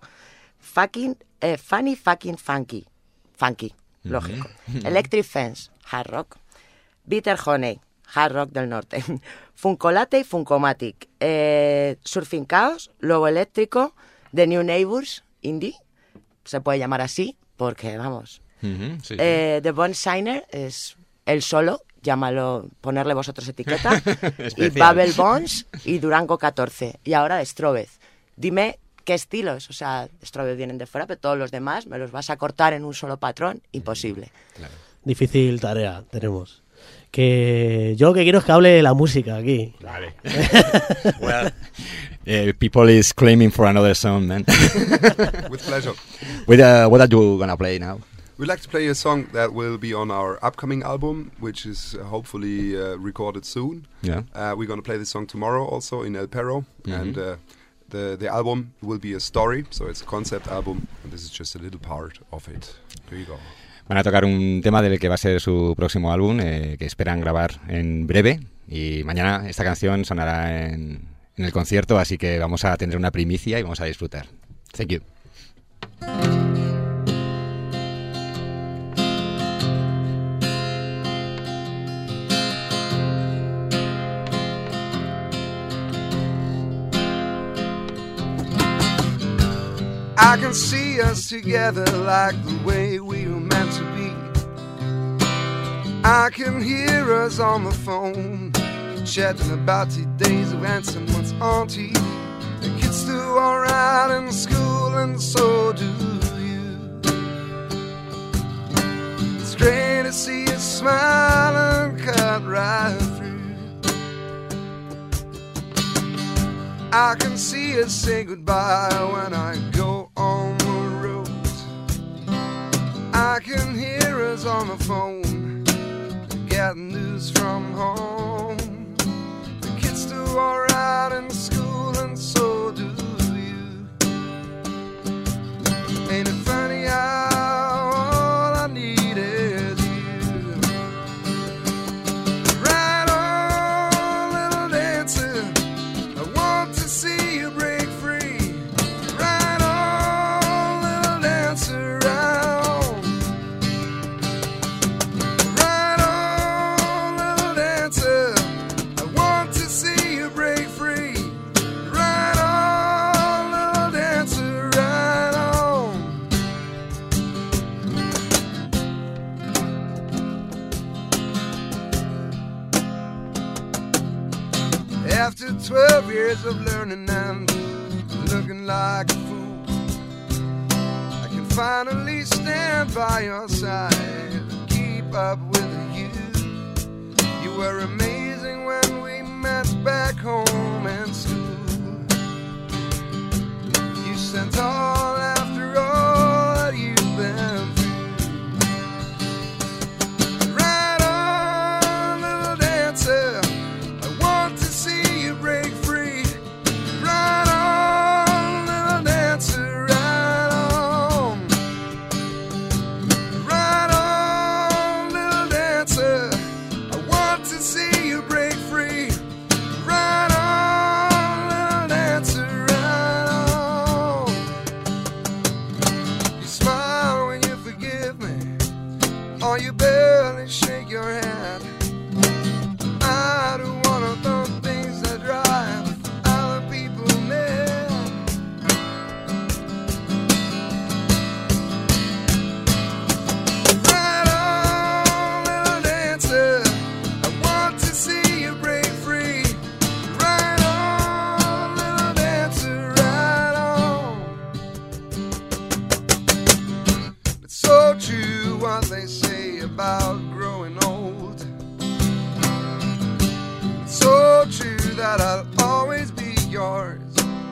Funny fucking funky, lógico. Electric Fence, hard rock. Bitter Honey, hard rock del norte. Funkolate y Funkomatic. Surfing Chaos, Lobo Eléctrico. The New Neighbors, indie, se puede llamar así, porque vamos. Sí. The Bone Shiner es el solo, llámalo, ponerle vosotros etiqueta. Y Babel Bones y Durango 14. Y ahora Destrobez. Dime qué estilos, o sea, Destrobez vienen de fuera, pero todos los demás me los vas a cortar en un solo patrón, imposible. Claro. Difícil tarea tenemos. Que yo lo que quiero es que hable la música aquí. Vale. Well, people is claiming for another song, man. With pleasure. What are you gonna play now? We'd like to play a song that will be on our upcoming album, which is hopefully recorded soon. Yeah. We're going to play this song tomorrow also in El Perro. And the album will be a story, so it's a concept album. And this is just a little part of it. Here you go. Van a tocar un tema del que va a ser su próximo álbum, que esperan grabar en breve. Y mañana esta canción sonará en el concierto, así que vamos a tener una primicia y vamos a disfrutar. Thank you. I can see us together like the way we were meant to be. I can hear us on the phone, chatting about the days of and what's on TV. The kids do alright in school and so do you. It's great to see you smile and cut right through. I can see us say goodbye when I go on the road. I can hear us on the phone, getting news from home. The kids do alright in school and so do you. Ain't it funny how all I need is you? Right on, little dancer, I want to see you break free. Right on, little dancer, right on. Right on, little dancer, I want to see you break free. Right on, little dancer, right on. After 12 years of learning and looking like a fool, I can finally stand by your side and keep up with you. You were amazing when we met back home in school. You sent all after all that you've been through. Right on, little dancer, I want to see you break free. Right yours.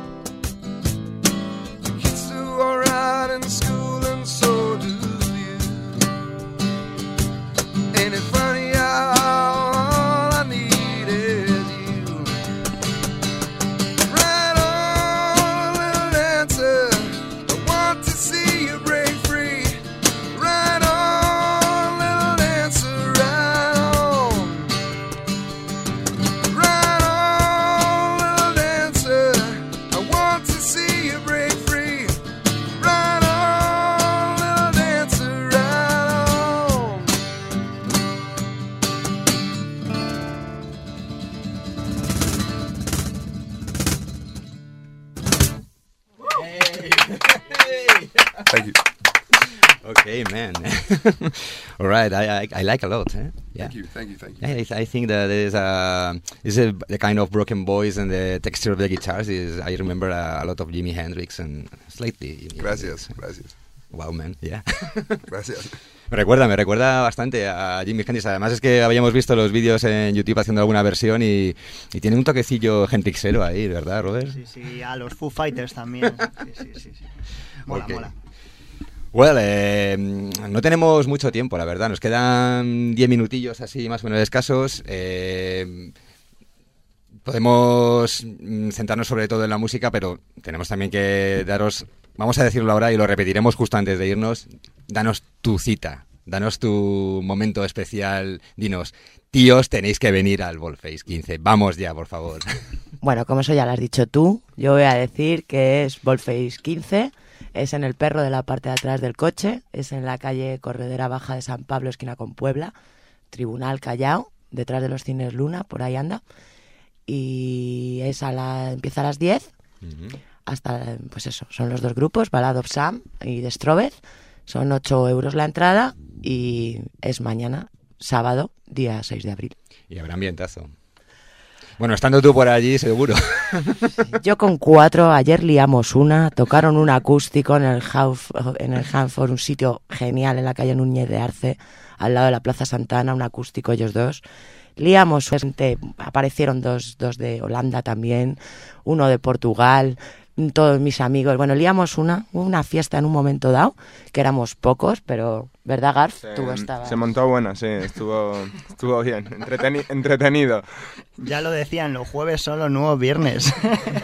The kids do alright in school and so do you. Ain't it funny how all I need is you? Right on, little dancer, I want to see you break free. Right on, little dancer, right on. Right on, little dancer, I want to see you break free. Right on, little dancer, right on. Thank you. Okay, man. All right, I like a lot. Eh? Yeah. Thank you. Thank you. Thank you. Yeah, I think that the kind of broken voice and the texture of the guitars is. I remember a lot of Jimi Hendrix and slightly. Gracias. Gracias. Wow, man. Yeah. Gracias. Me recuerda bastante a Jimi Hendrix. Además es que habíamos visto los vídeos en YouTube haciendo alguna versión y tiene un toquecillo Hendrixero ahí, ¿verdad, Robert? Sí, a los Foo Fighters también. Sí. Mola, Okay. mola. Well, no tenemos mucho tiempo, la verdad. Nos quedan 10 minutillos así más o menos escasos. Podemos centrarnos sobre todo en la música, pero tenemos también que daros, vamos a decirlo ahora y lo repetiremos justo antes de irnos, danos tu cita, danos tu momento especial, dinos, tíos, tenéis que venir al Volface 15, vamos ya, por favor. Bueno, como eso ya lo has dicho tú, yo voy a decir que es Volface 15, es en el Perro de la parte de atrás del coche, es en la calle Corredera Baja de San Pablo, esquina con Puebla, Tribunal Callao, detrás de los cines Luna, por ahí anda, y empieza a las 10, hasta, pues eso, son los dos grupos, Ballad of Sam y The Strobeth, son 8 euros la entrada y es mañana, sábado, día 6 de abril. Y habrá ambientazo. Bueno, estando tú por allí, seguro. Yo con 4, ayer liamos una, tocaron un acústico en el Hanford, un sitio genial en la calle Núñez de Arce, al lado de la Plaza Santana, un acústico ellos dos. Liamos, aparecieron dos de Holanda también, uno de Portugal, todos mis amigos. Bueno, liamos una fiesta en un momento dado, que éramos pocos, pero ¿verdad, Garf? Sí, Tú estabas... Se montó buena, sí, estuvo bien, entretenido. Ya lo decían, los jueves son los nuevos viernes.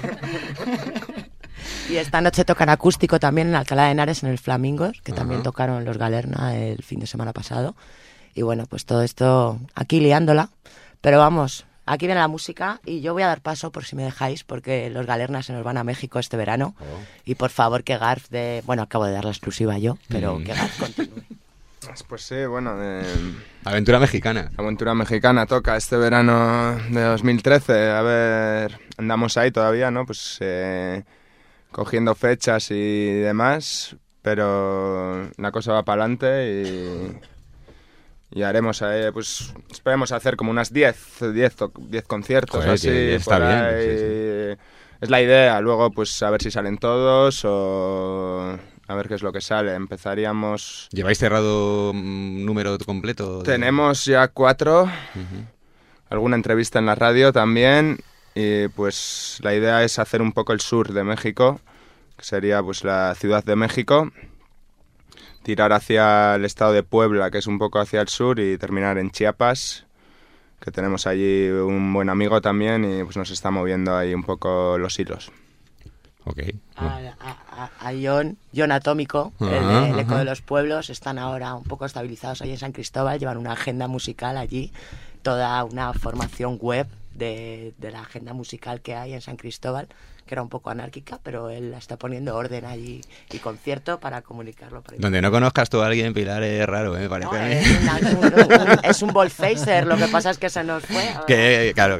Y esta noche tocan acústico también en Alcalá de Henares, en el Flamingos, que también tocaron los Galerna el fin de semana pasado. Y bueno, pues todo esto aquí liándola. Pero vamos, aquí viene la música y yo voy a dar paso, por si me dejáis, porque los Galerna se nos van a México este verano. Y por favor que Garf bueno, acabo de dar la exclusiva yo, pero que Garf continúe. Pues sí, bueno... Aventura mexicana. Aventura mexicana toca este verano de 2013. A ver, andamos ahí todavía, ¿no? Pues cogiendo fechas y demás, pero la cosa va para adelante y haremos, pues esperemos hacer como unas 10 conciertos. Joder, así, está por bien. ahí. Sí. Es la idea, luego pues a ver si salen todos o... A ver qué es lo que sale. Empezaríamos... ¿Lleváis cerrado número completo? Tenemos ya 4. Alguna entrevista en la radio también. Y pues la idea es hacer un poco el sur de México, que sería pues la Ciudad de México. Tirar hacia el estado de Puebla, que es un poco hacia el sur, y terminar en Chiapas, que tenemos allí un buen amigo también y pues nos está moviendo ahí un poco los hilos. Ok. A John Atómico, el Eco de los Pueblos, están ahora un poco estabilizados ahí en San Cristóbal, llevan una agenda musical allí, toda una formación web de la agenda musical que hay en San Cristóbal, que era un poco anárquica, pero él la está poniendo orden allí y concierto para comunicarlo. Por ahí. Donde no conozcas tú a alguien, Pilar, es raro, me parece. No, es un Volfacer, lo que pasa es que se nos fue. Que, claro.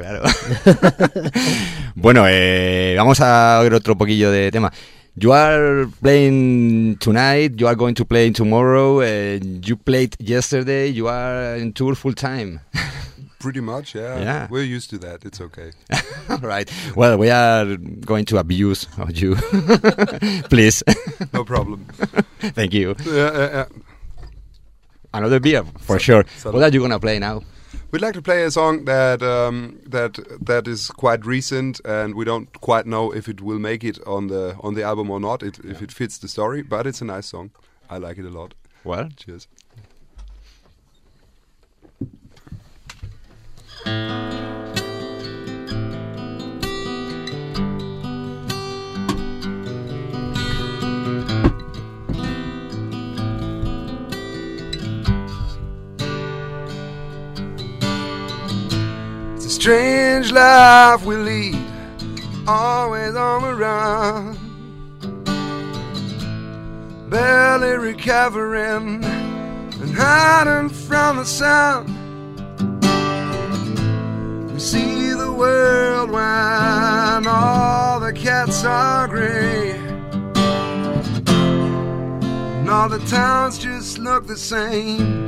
Bueno, vamos a oír otro poquillo de tema. You are playing tonight, you are going to play tomorrow, you played yesterday, you are in tour full time. Pretty much, yeah. We're used to that. It's okay. Right. Well, we are going to abuse of you. Please. No problem. Thank you. Another beer, for sure. What are you going to play now? We'd like to play a song that is quite recent, and we don't quite know if it will make it on the album or not, if it fits the story. But it's a nice song. I like it a lot. Well, cheers. Strange life we lead, always on the run, barely recovering and hiding from the sun. We see the world when all the cats are gray, and all the towns just look the same.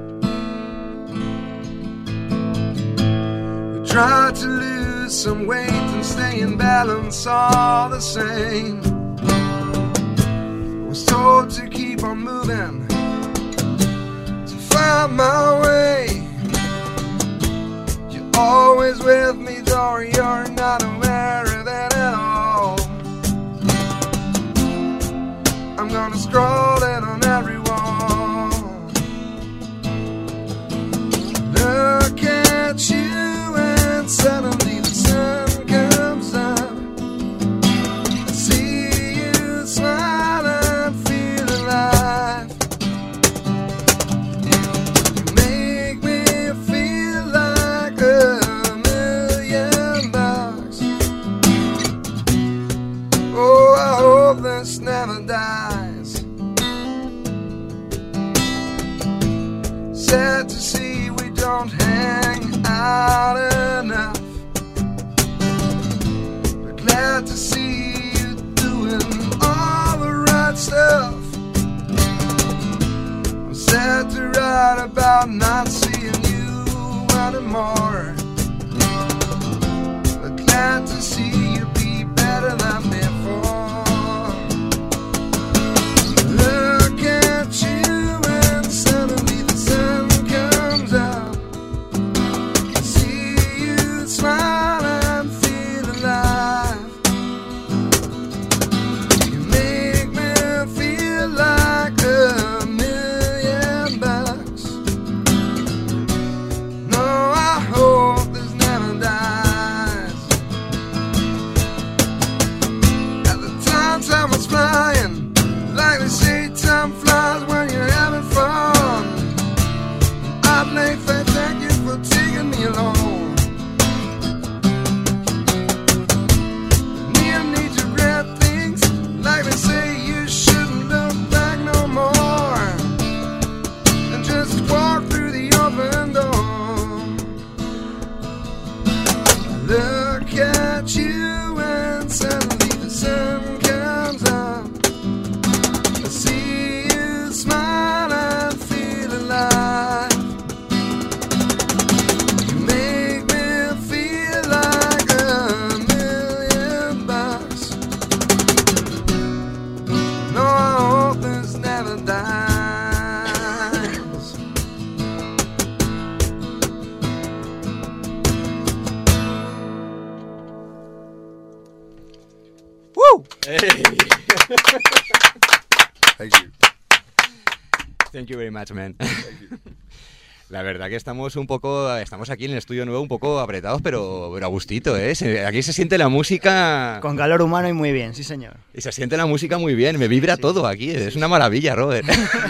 Try to lose some weight and stay in balance all the same. I was told to keep on moving, to find my way. You're always with me, though you're not aware of it at all. I'm gonna scroll it on every wall. Look at you, suddenly the sun comes up. I see you smile and feel alive. You make me feel like $1,000,000. Oh, I hope this never dies. Sad to see we don't hang out enough, but glad to see you doing all the right stuff. I'm sad to write about not seeing you anymore, but glad to see you be better than before. Look at you and suddenly the sun comes out. Smile and feel alive. You make me feel like $1,000,000. No, I hope this never dies. At the time was flying, like they say time flies when you're having fun. I'd like to thank you for taking me along. Like they say, you shouldn't look back no more, and just walk through the open door. Look at you and suddenly the sun comes up. I see you smile and feel alive. You make me feel like $1,000,000. No, I hope this never dies. Woo! Hey. Thank you. Thank you very much, man. Thank you. La verdad que estamos aquí en el estudio nuevo un poco apretados, pero a gustito, ¿eh? Aquí se siente la música... Con calor humano y muy bien, sí señor. Y se siente la música muy bien, me vibra todo aquí, es una maravilla, Robert.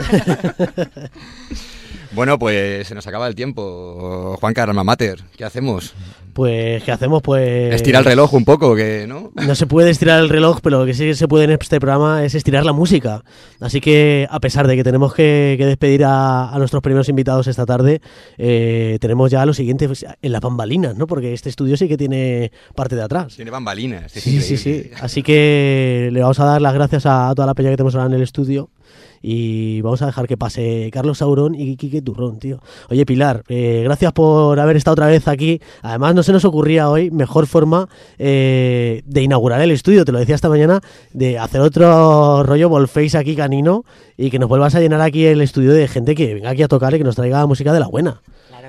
Bueno, pues se nos acaba el tiempo. Juan Alma Mater, ¿qué hacemos? Pues, ¿qué hacemos? Pues... Estirar el reloj un poco, que ¿no? No se puede estirar el reloj, pero lo que sí se puede en este programa es estirar la música. Así que, a pesar de que tenemos que despedir a nuestros primeros invitados esta tarde, tenemos ya lo siguiente en las bambalinas, ¿no? Porque este estudio sí que tiene parte de atrás. Tiene bambalinas. Sí. Así que le vamos a dar las gracias a toda la peña que tenemos ahora en el estudio. Y vamos a dejar que pase Carlos Saurón y Quique Turrón, tío. Oye, Pilar, gracias por haber estado otra vez aquí. Además, no se nos ocurría hoy mejor forma de inaugurar el estudio, te lo decía esta mañana, de hacer otro rollo Volface aquí canino y que nos vuelvas a llenar aquí el estudio de gente que venga aquí a tocar y que nos traiga música de la buena. Claro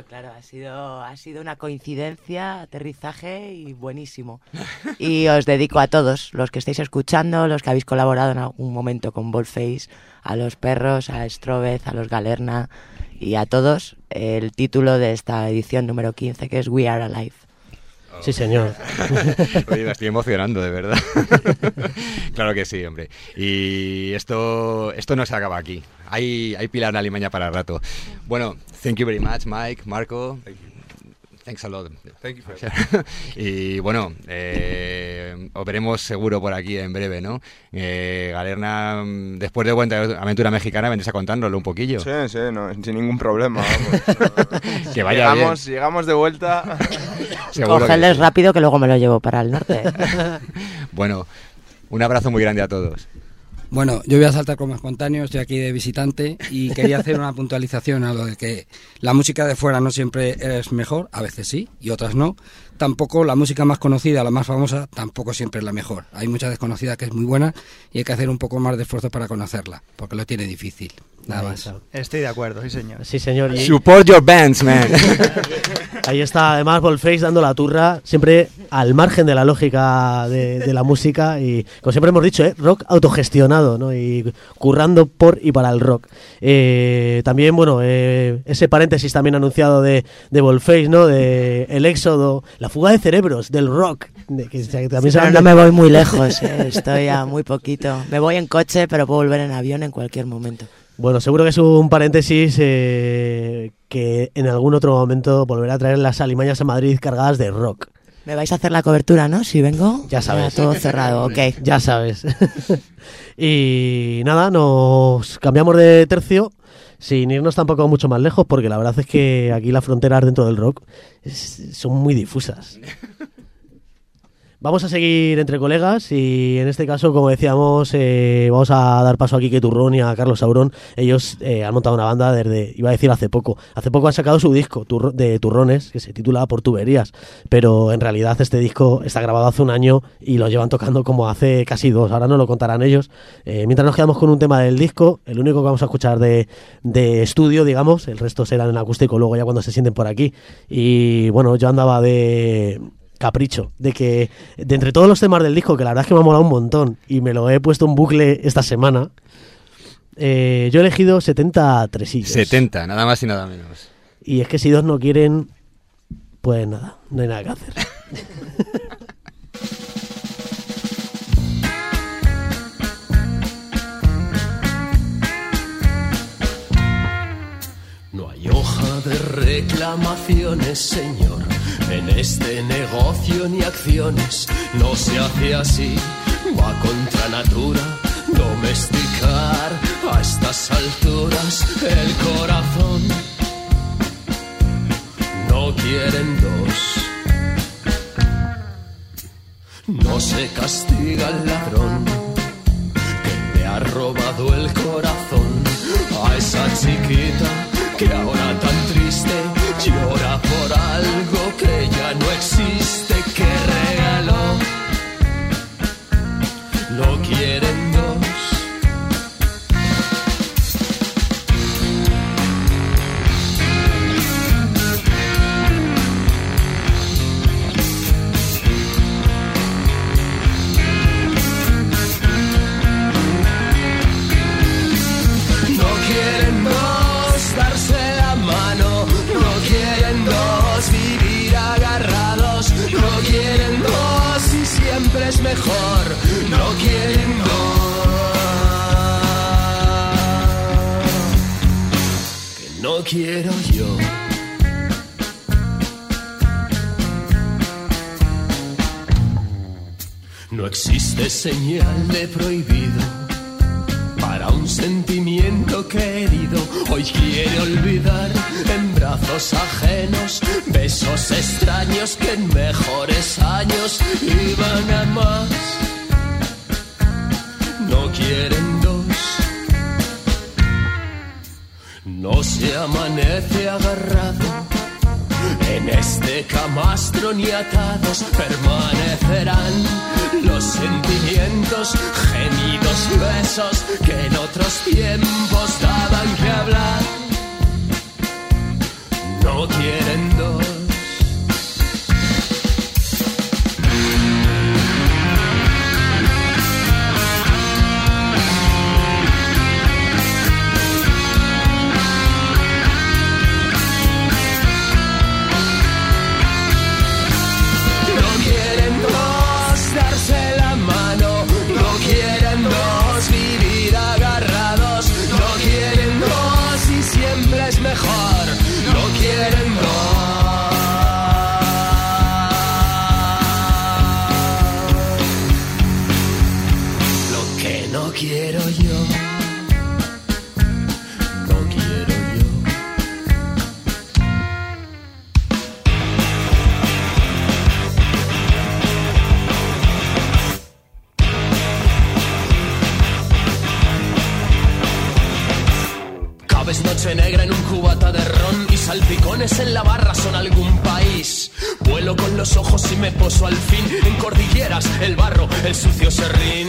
Claro, ha sido una coincidencia, aterrizaje y buenísimo. Y os dedico a todos, los que estáis escuchando, los que habéis colaborado en algún momento con Volface, a los perros, a Strovez, a los Galerna y a todos, el título de esta edición número 15, que es We Are Alive. Sí, señor. Oye, me estoy emocionando, de verdad. Claro que sí, hombre. Y esto no se acaba aquí. Hay pila en Alimaña para rato. Bueno, thank you very much, Mike, Marco. Thanks a lot. Thank you for that. Y bueno, os veremos seguro por aquí en breve, ¿no? Galerna, después de Buena Aventura Mexicana, vendréis a contárnoslo un poquillo. Sí, no, sin ningún problema. Vamos. Que vaya llegamos de vuelta. Cógeles rápido que luego me lo llevo para el norte. Bueno, un abrazo muy grande a todos. Bueno, yo voy a saltar como espontáneo, estoy aquí de visitante y quería hacer una puntualización a lo de que la música de fuera no siempre es mejor, a veces sí y otras no. Tampoco la música más conocida, la más famosa, tampoco siempre es la mejor. Hay mucha desconocida que es muy buena y hay que hacer un poco más de esfuerzo para conocerla, porque lo tiene difícil. Nada más. Estoy de acuerdo, sí señor. Sí, señor. Support your bands, man. Ahí está, además, Volface dando la turra, siempre al margen de la lógica de la música y, como siempre hemos dicho, rock autogestionado, ¿no? Y currando por y para el rock. También, bueno, ese paréntesis también anunciado de Volface, ¿no? De el éxodo, la fuga de cerebros del rock. También no me voy muy lejos, estoy a muy poquito. Me voy en coche, pero puedo volver en avión en cualquier momento. Bueno, seguro que es un paréntesis que en algún otro momento volverá a traer las alimañas a Madrid cargadas de rock. Me vais a hacer la cobertura, ¿no? Si vengo, ya sabes. Todo cerrado, ok. Ya sabes. Y nada, nos cambiamos de tercio sin irnos tampoco mucho más lejos, porque la verdad es que aquí las fronteras dentro del rock son muy difusas. Vamos a seguir entre colegas y en este caso, como decíamos, vamos a dar paso a Quique Turrón y a Carlos Saurón. Ellos han montado una banda desde, iba a decir hace poco han sacado su disco de turrones que se titula Por Tuberías, pero en realidad este disco está grabado hace un año y lo llevan tocando como hace casi 2, ahora no lo contarán ellos. Mientras nos quedamos con un tema del disco, el único que vamos a escuchar de estudio, digamos, el resto será en acústico luego ya cuando se sienten por aquí. Y bueno, yo andaba de capricho, de que de entre todos los temas del disco, que la verdad es que me ha molado un montón y me lo he puesto en bucle esta semana, yo he elegido 70 tresillos. 70, nada más y nada menos. Y es que si dos no quieren, pues nada, no hay nada que hacer. No hay hoja de reclamaciones, señor. En este negocio ni acciones, no se hace así, va contra natura, domesticar a estas alturas el corazón. No quieren dos, no se castiga al ladrón que le ha robado el corazón a esa chiquita que ahora tan triste llora por algo que ya no existe, que regaló. No quieren dos. No quieren dos darse la mano, no quieren dos vivir agarrados, no quieren dos y siempre es mejor, no quieren dos. Que no quiero yo. No existe señal de prohibido para un sentimiento querido. Hoy quiere olvidar en brazos ajenos besos extraños que en mejores años iban a más. No quieren dos. No se amanece agarrado en este camastro ni atados, permanecerán los sentimientos, gemidos, besos que en otros tiempos daban que hablar. No quiero quiero yo. No quiero yo. Cabes noche negra en un cubata de ron y salpicones en la barra son algún país. Vuelo con los ojos y me poso al fin en cordilleras, el barro, el sucio serrín.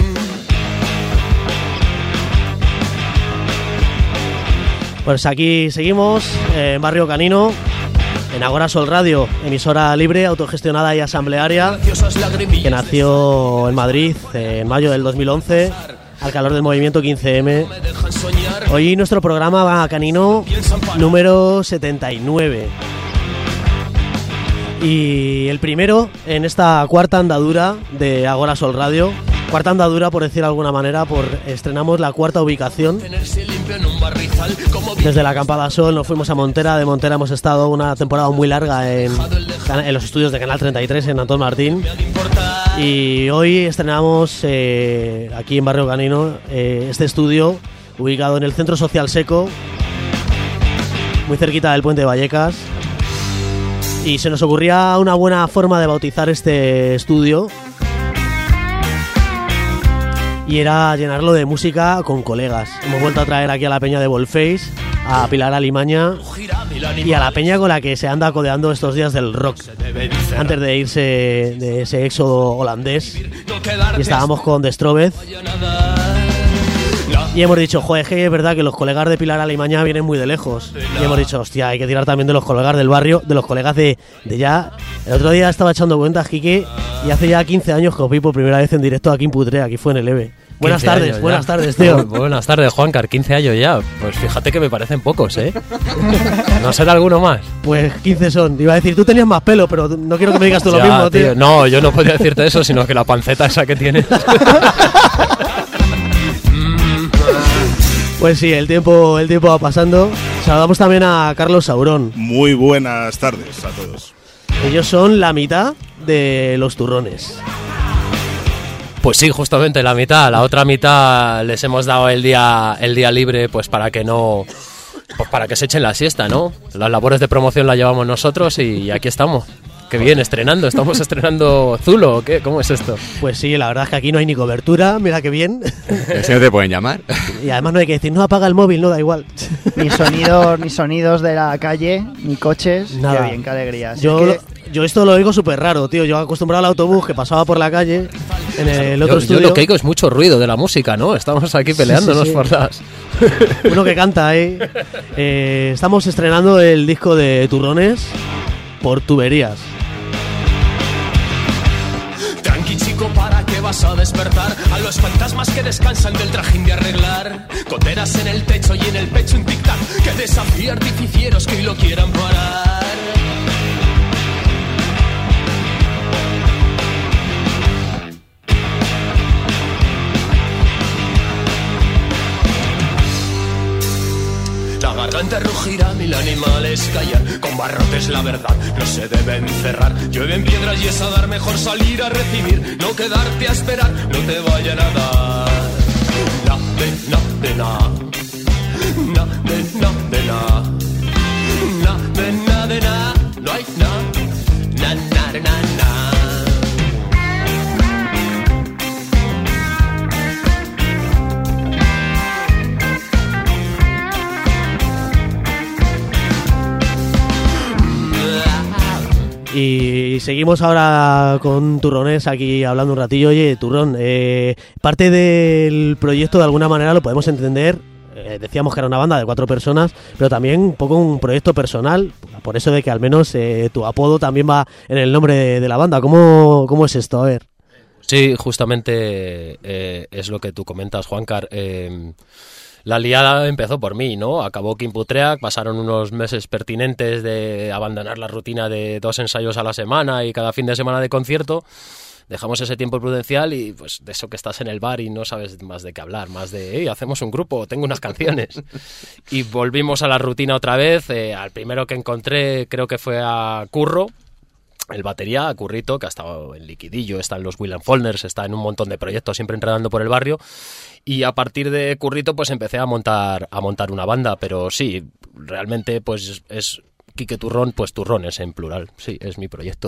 Pues aquí seguimos en Barrio Canino, en Agora Sol Radio, emisora libre, autogestionada y asamblearia, que nació en Madrid en mayo del 2011, al calor del movimiento 15M. Hoy nuestro programa va a Canino número 79. Y el primero en esta cuarta andadura de Agora Sol Radio. Cuarta andadura, por decir de alguna manera, estrenamos la cuarta ubicación. Desde la Acampada Sol nos fuimos a Montera. De Montera hemos estado una temporada muy larga en los estudios de Canal 33 en Antón Martín. Y hoy estrenamos aquí en Barrio Canino este estudio ubicado en el Centro Social Seco, muy cerquita del Puente de Vallecas. Y se nos ocurría una buena forma de bautizar este estudio, y era llenarlo de música con colegas. Hemos vuelto a traer aquí a la peña de Volface, a Pilar Alimaña y a la peña con la que se anda codeando estos días del rock, antes de irse de ese éxodo holandés. Y estábamos con The Strobed y hemos dicho, joder, es que es verdad que los colegas de Pilar Alimaña vienen muy de lejos. Y hemos dicho, hostia, hay que tirar también de los colegas del barrio, de los colegas de ya. El otro día estaba echando cuentas, Quique, y hace ya 15 años que os vi por primera vez en directo aquí en Putre, aquí fue en el EVE. Buenas tardes, tío. Buenas tardes, Juancar, 15 años ya. Pues fíjate que me parecen pocos, ¿eh? ¿No será alguno más? Pues 15 son. Iba a decir, tú tenías más pelo, pero no quiero que me digas tú lo mismo, tío. No, yo no podía decirte eso, sino que la panceta esa que tienes. Pues sí, el tiempo va pasando. Saludamos también a Carlos Saurón. Muy buenas tardes a todos. Ellos son la mitad de los turrones. Pues sí, justamente la mitad. La otra mitad les hemos dado el día libre, pues para que no, pues para que se echen la siesta, ¿no? Las labores de promoción las llevamos nosotros y aquí estamos. Qué bien, estamos estrenando Zulo, ¿o qué? ¿Cómo es esto? Pues sí, la verdad es que aquí no hay ni cobertura, mira qué bien. Si no te pueden llamar. Y además no hay que decir, no, apaga el móvil, no, da igual. Ni sonidos de la calle, ni coches. Nada. Qué bien, qué alegría. Yo esto lo oigo súper raro, tío. Yo acostumbrado al autobús que pasaba por la calle en el otro estudio. Yo lo que oigo es mucho ruido de la música, ¿no? Estamos aquí peleándonos por las... Uno que canta, estamos estrenando el disco de Turrones por Tuberías. Tranqui, chico, ¿para qué vas a despertar? A los fantasmas que descansan del trajín de arreglar. Goteras en el techo y en el pecho un tic-tac que desafía artificieros que hoy lo quieran parar. La garganta rugirá, mil animales callan. Con barrotes la verdad no se debe encerrar. Llueven piedras y es a dar, mejor salir a recibir. No quedarte a esperar, no te vayan a dar. Na de na. Na de na de na. Na de na de na. No hay na. Na na na na. Y seguimos ahora con Turrones aquí hablando un ratillo. Oye, Turrón, parte del proyecto de alguna manera lo podemos entender. Decíamos que era una banda de 4 personas, pero también un poco un proyecto personal, por eso de que al menos tu apodo también va en el nombre de la banda. ¿Cómo es esto? A ver. Sí, justamente es lo que tú comentas, Juancar. La liada empezó por mí, ¿no? Acabó Kimputreak, pasaron unos meses pertinentes de abandonar la rutina de 2 ensayos a la semana y cada fin de semana de concierto. Dejamos ese tiempo prudencial y pues de eso que estás en el bar y no sabes más de qué hablar, más de, hey, hacemos un grupo, tengo unas canciones. Y volvimos a la rutina otra vez. Al primero que encontré creo que fue a Curro, el batería, a Currito, que ha estado en Liquidillo, está en los William Folders, está en un montón de proyectos, siempre entrenando por el barrio. Y a partir de Currito pues empecé a montar una banda, pero sí, realmente pues es Quique Turrón, pues Turrones en plural. Sí, es mi proyecto.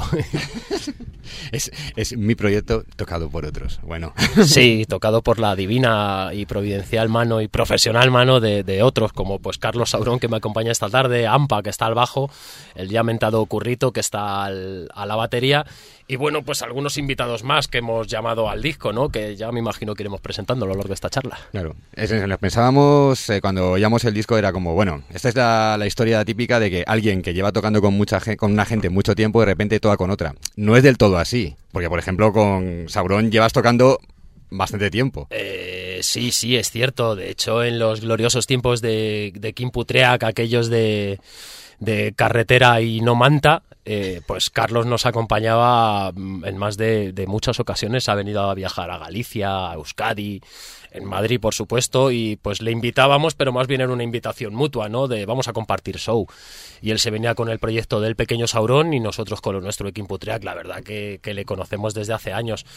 es mi proyecto tocado por otros. Bueno. Sí, tocado por la divina y providencial mano y profesional mano de otros, como pues Carlos Saurón, que me acompaña esta tarde, Ampa, que está al bajo, el ya mentado Currito, que está a la batería, y bueno, pues algunos invitados más que hemos llamado al disco, ¿no? Que ya me imagino que iremos presentando a lo largo de esta charla. Claro, nos pensábamos, cuando oíamos el disco era como, bueno, esta es la historia típica de que alguien que lleva tocando con una gente mucho tiempo, de repente toca con otra. No es del todo así, porque por ejemplo con Saurón llevas tocando bastante tiempo. Sí, es cierto. De hecho, en los gloriosos tiempos de Quim Putriac, aquellos de Carretera y No Manta, pues Carlos nos acompañaba en más de muchas ocasiones. Ha venido a viajar a Galicia, a Euskadi, en Madrid, por supuesto, y pues le invitábamos, pero más bien era una invitación mutua, ¿no? De vamos a compartir show. Y él se venía con el proyecto del Pequeño Saurón y nosotros con lo nuestro de Quim Putriac. La verdad que le conocemos desde hace años.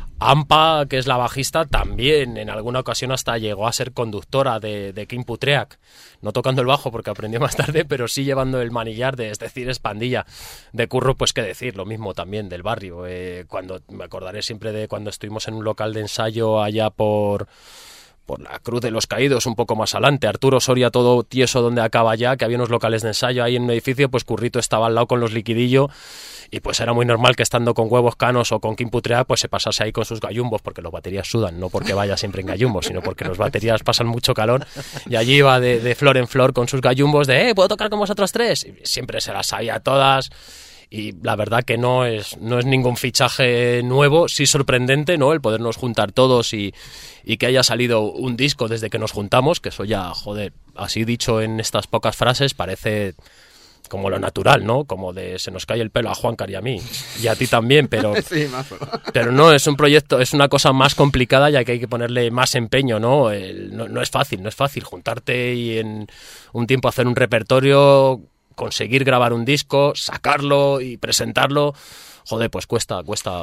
Ampa, que es la bajista, también en alguna ocasión hasta llegó a ser conductora de Quim Putriac. No tocando el bajo porque aprendió más tarde, pero sí llevando el manillar es decir, espandilla. De Curro, pues qué decir, lo mismo también del barrio. Cuando me acordaré siempre de cuando estuvimos en un local de ensayo allá por la Cruz de los Caídos, un poco más adelante, Arturo Soria, todo tieso donde acaba ya, que había unos locales de ensayo ahí en un edificio, pues Currito estaba al lado con los Liquidillo, y pues era muy normal que estando con Huevos Canos o con Quim Putriac, pues se pasase ahí con sus gallumbos, porque los baterías sudan, no porque vaya siempre en gallumbos, sino porque los baterías pasan mucho calor, y allí iba de flor en flor con sus gallumbos de, ¿puedo tocar con vosotros tres? Y siempre se las sabía todas. Y la verdad que no es ningún fichaje nuevo, sí sorprendente, ¿no? El podernos juntar todos y que haya salido un disco desde que nos juntamos, que eso ya, joder, así dicho en estas pocas frases, parece como lo natural, ¿no? Como de se nos cae el pelo a Juancar y a mí, y a ti también, pero, sí, pero no, es un proyecto, es una cosa más complicada ya que hay que ponerle más empeño, ¿no? No es fácil juntarte y en un tiempo hacer un repertorio, conseguir grabar un disco, sacarlo y presentarlo, joder, pues cuesta,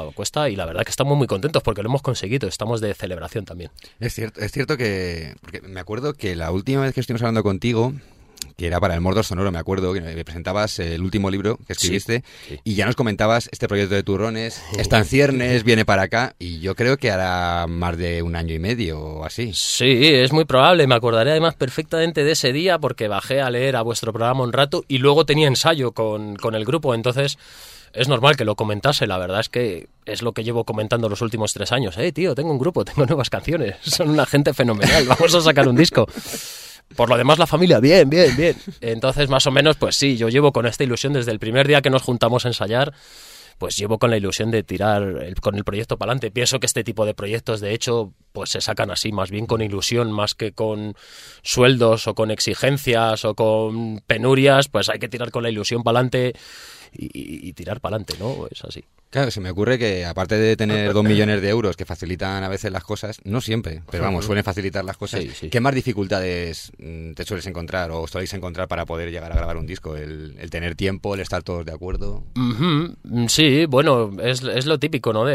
y la verdad que estamos muy contentos porque lo hemos conseguido, estamos de celebración también. Es cierto que, porque me acuerdo que la última vez que estuvimos hablando contigo, que era para el Mordor Sonoro, me acuerdo que me presentabas el último libro que escribiste, sí. Y ya nos comentabas este proyecto de Turrones, está en ciernes, viene para acá, y yo creo que hará más de 1 año y medio o así. Sí, es muy probable, me acordaré además perfectamente de ese día porque bajé a leer a vuestro programa un rato y luego tenía ensayo con el grupo, entonces es normal que lo comentase, la verdad es que es lo que llevo comentando los últimos 3 años. Tío, tengo un grupo, tengo nuevas canciones, son una gente fenomenal, vamos a sacar un disco. Por lo demás, la familia, bien. Entonces, más o menos, pues sí, yo llevo con esta ilusión desde el primer día que nos juntamos a ensayar, pues llevo con la ilusión de tirar con el proyecto para adelante. Pienso que este tipo de proyectos, de hecho, pues se sacan así, más bien con ilusión, más que con sueldos o con exigencias o con penurias, pues hay que tirar con la ilusión para adelante y tirar para adelante, ¿no? Es así. Claro, se me ocurre que aparte de tener 2 millones de euros que facilitan a veces las cosas, no siempre, pero vamos, suelen facilitar las cosas. Sí. ¿Qué más dificultades te sueles encontrar o soléis encontrar para poder llegar a grabar un disco? El tener tiempo, el estar todos de acuerdo. Sí, bueno, es lo típico, ¿no?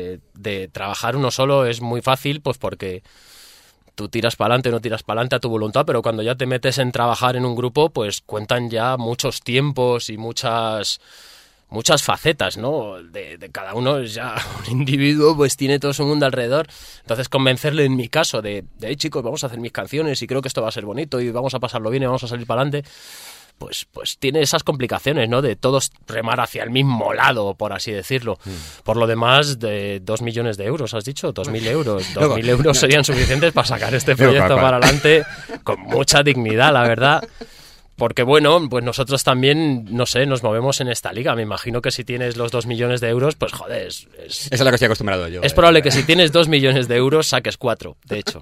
De trabajar uno solo es muy fácil, pues porque tú tiras para adelante, no tiras para adelante a tu voluntad, pero cuando ya te metes en trabajar en un grupo, pues cuentan ya muchos tiempos y muchas facetas, ¿no? De cada uno es ya un individuo, pues tiene todo su mundo alrededor. Entonces convencerle, en mi caso, de chicos, vamos a hacer mis canciones y creo que esto va a ser bonito y vamos a pasarlo bien y vamos a salir para adelante, pues tiene esas complicaciones, ¿no? De todos remar hacia el mismo lado, por así decirlo. Por lo demás, de 2 millones de euros, has dicho, 2.000 euros. 2.000 euros serían suficientes para sacar este proyecto para adelante con mucha dignidad, la verdad. Porque bueno, pues nosotros también, no sé, nos movemos en esta liga. Me imagino que si tienes los 2 millones de euros, pues joder, esa es la que estoy acostumbrado yo. Es probable que si tienes 2 millones de euros saques 4, de hecho.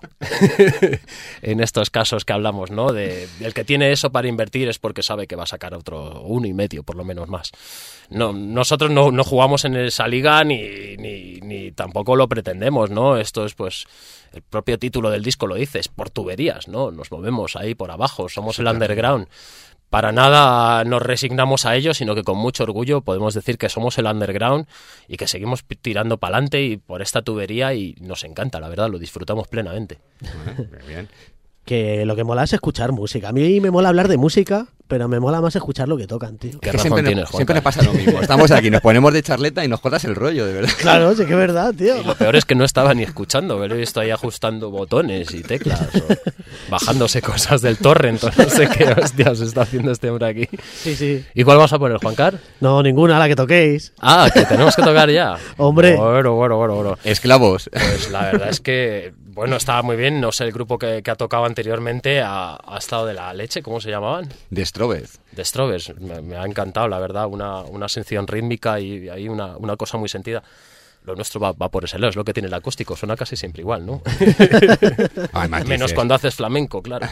En estos casos que hablamos, ¿no? El que tiene eso para invertir es porque sabe que va a sacar otro 1,5, por lo menos más. No, nosotros no jugamos en esa liga ni tampoco lo pretendemos, ¿no? Esto es pues el propio título del disco lo dice, es por tuberías, ¿no? Nos movemos ahí por abajo, somos el underground. para nada nos resignamos a ello, sino que con mucho orgullo podemos decir que somos el underground y que seguimos tirando para adelante y por esta tubería, y nos encanta, la verdad, lo disfrutamos plenamente. Bien. Que lo que mola es escuchar música. A mí me mola hablar de música, pero me mola más escuchar lo que tocan, tío. ¿Qué razón tienes, siempre nos pasa lo mismo. Estamos aquí, nos ponemos de charleta y nos cortas el rollo, de verdad. Claro, sí que es verdad, tío. Y lo peor es que no estaba ni escuchando, pero estoy ajustando botones y teclas, o bajándose cosas del torrent, o no sé qué hostias está haciendo este hombre aquí. Sí, sí. ¿Y cuál vas a poner, Juancar? No, ninguna, la que toquéis. Ah, que tenemos que tocar ya. Hombre. Bueno. Esclavos. Pues la verdad es que, bueno, estaba muy bien. No sé, el grupo que ha tocado anteriormente ha estado de la leche. ¿Cómo se llamaban? The Strawberries. The Strawberries. Me ha encantado, la verdad. Una sección rítmica y ahí una cosa muy sentida. Lo nuestro va por ese lado, es lo que tiene el acústico. Suena casi siempre igual, ¿no? Ay, menos cuando haces flamenco, claro.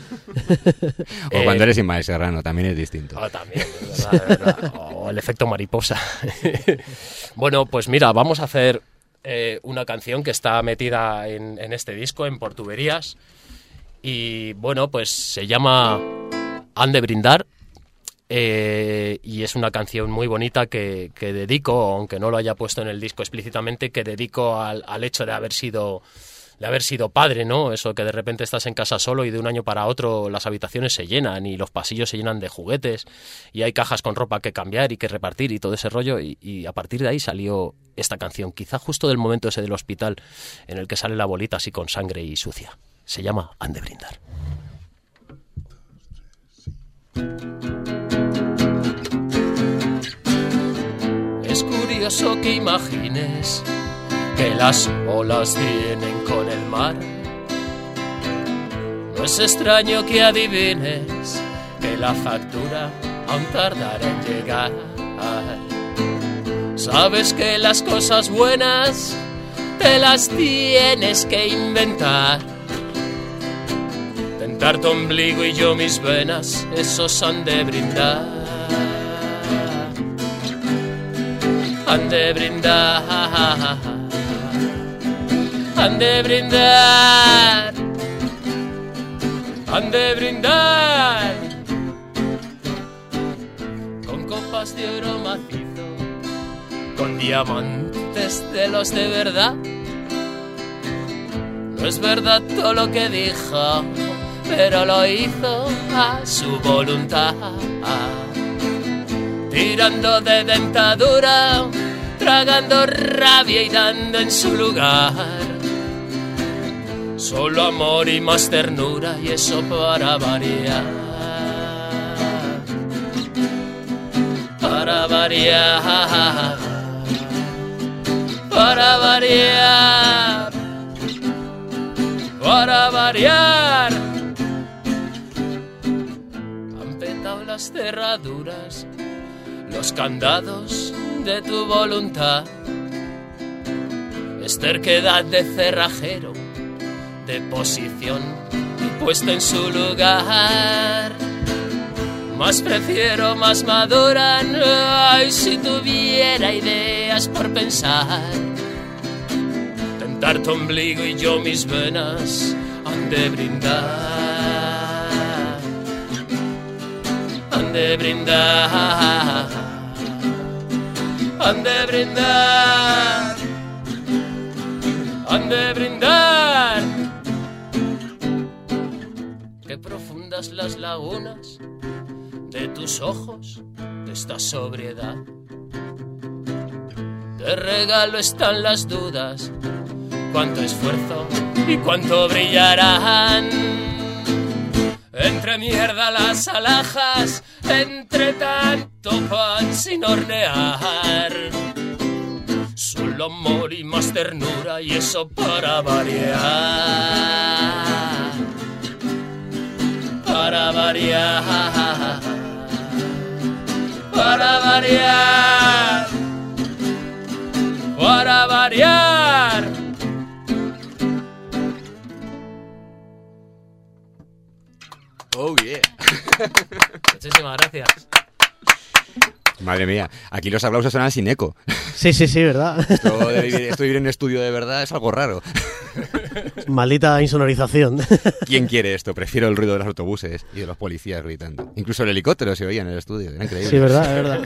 O cuando eres Ismael Serrano, también es distinto. También, es verdad. O el efecto mariposa. Bueno, pues mira, vamos a hacer una canción que está metida en este disco, en Portuberías. Y bueno, pues se llama Han de brindar. Y es una canción muy bonita que dedico, aunque no lo haya puesto en el disco explícitamente, que dedico al hecho de haber sido padre, ¿no? Eso que de repente estás en casa solo y de un año para otro las habitaciones se llenan y los pasillos se llenan de juguetes y hay cajas con ropa que cambiar y que repartir y todo ese rollo, y a partir de ahí salió esta canción, quizá justo del momento ese del hospital en el que sale la bolita así con sangre y sucia. Se llama Han de brindar. Es curioso que imagines que las olas vienen con el mar. No es extraño que adivines que la factura aún tardará en llegar. Sabes que las cosas buenas te las tienes que inventar. Tentar tu ombligo y yo mis venas, esos han de brindar. Han de brindar, han de brindar, han de brindar, con copas de oro macizo, con diamantes de los de verdad. No es verdad todo lo que dijo, pero lo hizo a su voluntad. Tirando de dentadura, tragando rabia y dando en su lugar. Solo amor y más ternura, y eso para variar. Para variar. Para variar. Para variar. Han petado las cerraduras, los candados de tu voluntad. Es terquedad de cerrajero, de posición y puesta en su lugar. Más prefiero, más maduran, ay, si tuviera ideas por pensar. Tentar tu ombligo y yo mis venas han de brindar. Han de brindar. Han de brindar, han de brindar. Qué profundas las lagunas de tus ojos, de esta sobriedad. De regalo están las dudas, cuánto esfuerzo y cuánto brillarán. Entre mierda las alhajas, entre tanto pan sin hornear. Solo amor y más ternura, y eso para variar. Para variar. Para variar. Para variar. Oh, yeah. Muchísimas gracias. Madre mía, aquí los aplausos sonan sin eco. Sí, verdad. Esto de vivir en un estudio de verdad es algo raro. Maldita insonorización. ¿Quién quiere esto? Prefiero el ruido de los autobuses y de los policías gritando. Incluso el helicóptero se oía en el estudio, era increíble. Sí, verdad, es verdad.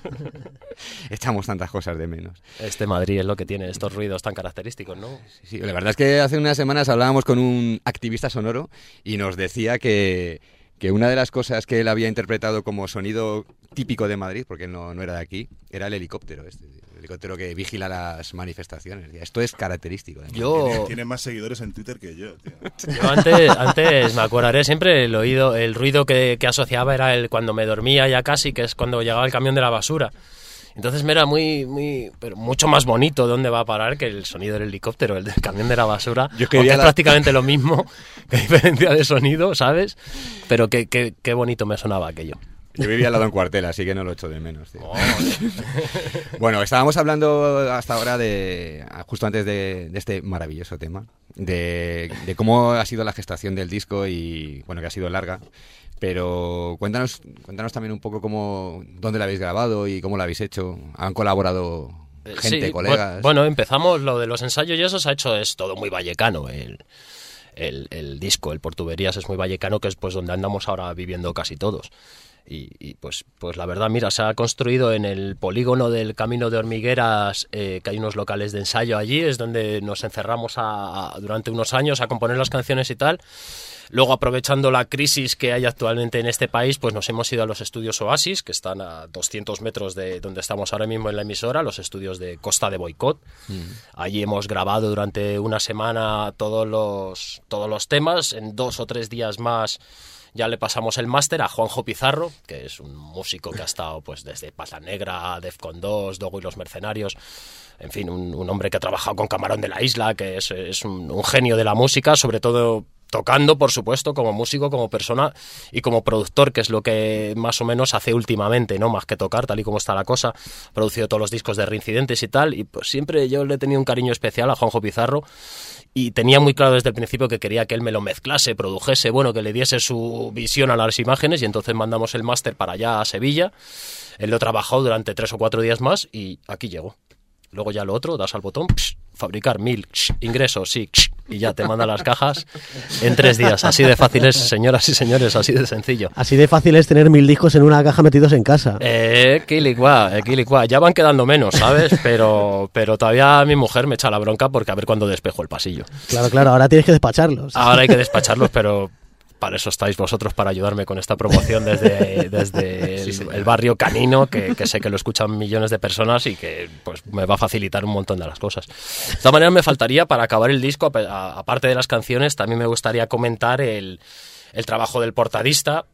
Echamos tantas cosas de menos. Madrid es lo que tiene estos ruidos tan característicos, ¿no? Sí, la verdad es que hace unas semanas hablábamos con un activista sonoro y nos decía que una de las cosas que él había interpretado como sonido típico de Madrid, porque él no era de aquí, era el helicóptero, el helicóptero que vigila las manifestaciones. Esto es característico. Tiene más seguidores en Twitter que yo, tío. Yo antes me acordaré siempre el ruido que asociaba era cuando me dormía ya casi, que es cuando llegaba el camión de la basura. Entonces me era pero mucho más bonito dónde va a parar que el sonido del helicóptero, el del camión de la basura. Aunque es prácticamente lo mismo, que diferencia de sonido, ¿sabes? Pero qué bonito me sonaba aquello. Yo vivía al lado de un cuartel, así que no lo echo de menos, tío. Bueno, estábamos hablando hasta ahora justo antes de este maravilloso tema, de cómo ha sido la gestación del disco y, bueno, que ha sido larga. Pero cuéntanos también un poco dónde lo habéis grabado y cómo lo habéis hecho. ¿Han colaborado gente, sí, colegas? Bueno, empezamos lo de los ensayos y eso se ha hecho, es todo muy vallecano. El disco, el Portuberías, es muy vallecano, que es pues donde andamos ahora viviendo casi todos. Y pues la verdad, mira, se ha construido en el polígono del Camino de Hormigueras, que hay unos locales de ensayo allí, es donde nos encerramos durante unos años a componer las canciones y tal. Luego, aprovechando la crisis que hay actualmente en este país, pues nos hemos ido a los estudios Oasis, que están a 200 metros de donde estamos ahora mismo en la emisora, los estudios de Costa de Boicot. Allí hemos grabado durante una semana todos los temas. En 2 o 3 días más ya le pasamos el máster a Juanjo Pizarro, que es un músico que ha estado pues desde Pata Negra, Defcon 2, Dogo y los Mercenarios. En fin, un hombre que ha trabajado con Camarón de la Isla, que es un genio de la música, sobre todo tocando, por supuesto, como músico, como persona y como productor, que es lo que más o menos hace últimamente, ¿no? Más que tocar, tal y como está la cosa. Ha producido todos los discos de Reincidentes y tal, y pues siempre yo le he tenido un cariño especial a Juanjo Pizarro y tenía muy claro desde el principio que quería que él me lo mezclase, produjese, bueno, que le diese su visión a las imágenes, y entonces mandamos el máster para allá a Sevilla. Él lo trabajó durante 3 o 4 días más y aquí llegó. Luego ya lo otro, das al botón, fabricar 1000, ingresos, sí, y ya te mandan las cajas en 3 días. Así de fácil es, señoras y señores, así de sencillo. Así de fácil es tener 1000 discos en una caja metidos en casa. Quilicua. Ya van quedando menos, ¿sabes? Pero todavía mi mujer me echa la bronca porque a ver cuándo despejo el pasillo. Claro, ahora tienes que despacharlos. Ahora hay que despacharlos, pero para eso estáis vosotros, para ayudarme con esta promoción desde el barrio canino, que sé que lo escuchan millones de personas y que pues me va a facilitar un montón de las cosas. De todas maneras, me faltaría, para acabar el disco, aparte de las canciones, también me gustaría comentar el trabajo del portadista.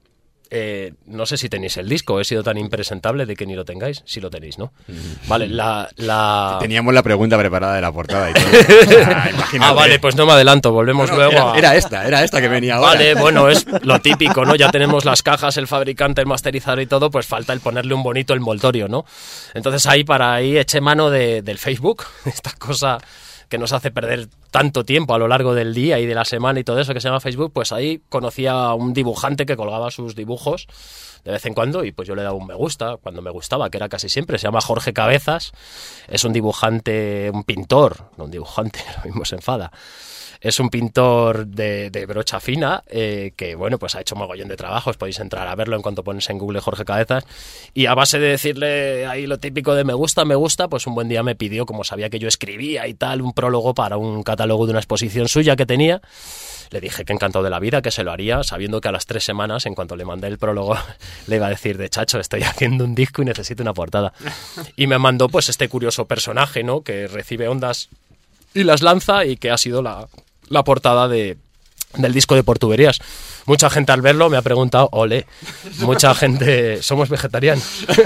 No sé si tenéis el disco, he sido tan impresentable de que ni lo tengáis. Si lo tenéis, ¿no? Vale, Teníamos la pregunta preparada de la portada y todo. Vale, pues no me adelanto, volvemos luego Era esta que venía ahora. Vale, bueno, es lo típico, ¿no? Ya tenemos las cajas, el fabricante, el masterizador y todo, pues falta el ponerle un bonito envoltorio, ¿no? Entonces ahí eché mano del Facebook, esta cosa que nos hace perder tanto tiempo a lo largo del día y de la semana y todo eso, que se llama Facebook. Pues ahí conocí a un dibujante que colgaba sus dibujos de vez en cuando y pues yo le daba un me gusta cuando me gustaba, que era casi siempre. Se llama Jorge Cabezas, es un dibujante, un pintor, no un dibujante, lo mismo se enfada. Es un pintor de brocha fina que, bueno, pues ha hecho mogollón de trabajos. Podéis entrar a verlo en cuanto pones en Google Jorge Cabezas. Y a base de decirle ahí lo típico de me gusta, pues un buen día me pidió, como sabía que yo escribía y tal, un prólogo para un catálogo de una exposición suya que tenía. Le dije que encantado de la vida, que se lo haría, sabiendo que a las 3 semanas, en cuanto le mandé el prólogo, le iba a decir de chacho, estoy haciendo un disco y necesito una portada. Y me mandó pues este curioso personaje, ¿no? Que recibe ondas y las lanza, y que ha sido la portada del disco de Portuberías. Mucha gente al verlo me ha preguntado, ole, mucha gente, somos vegetarianos.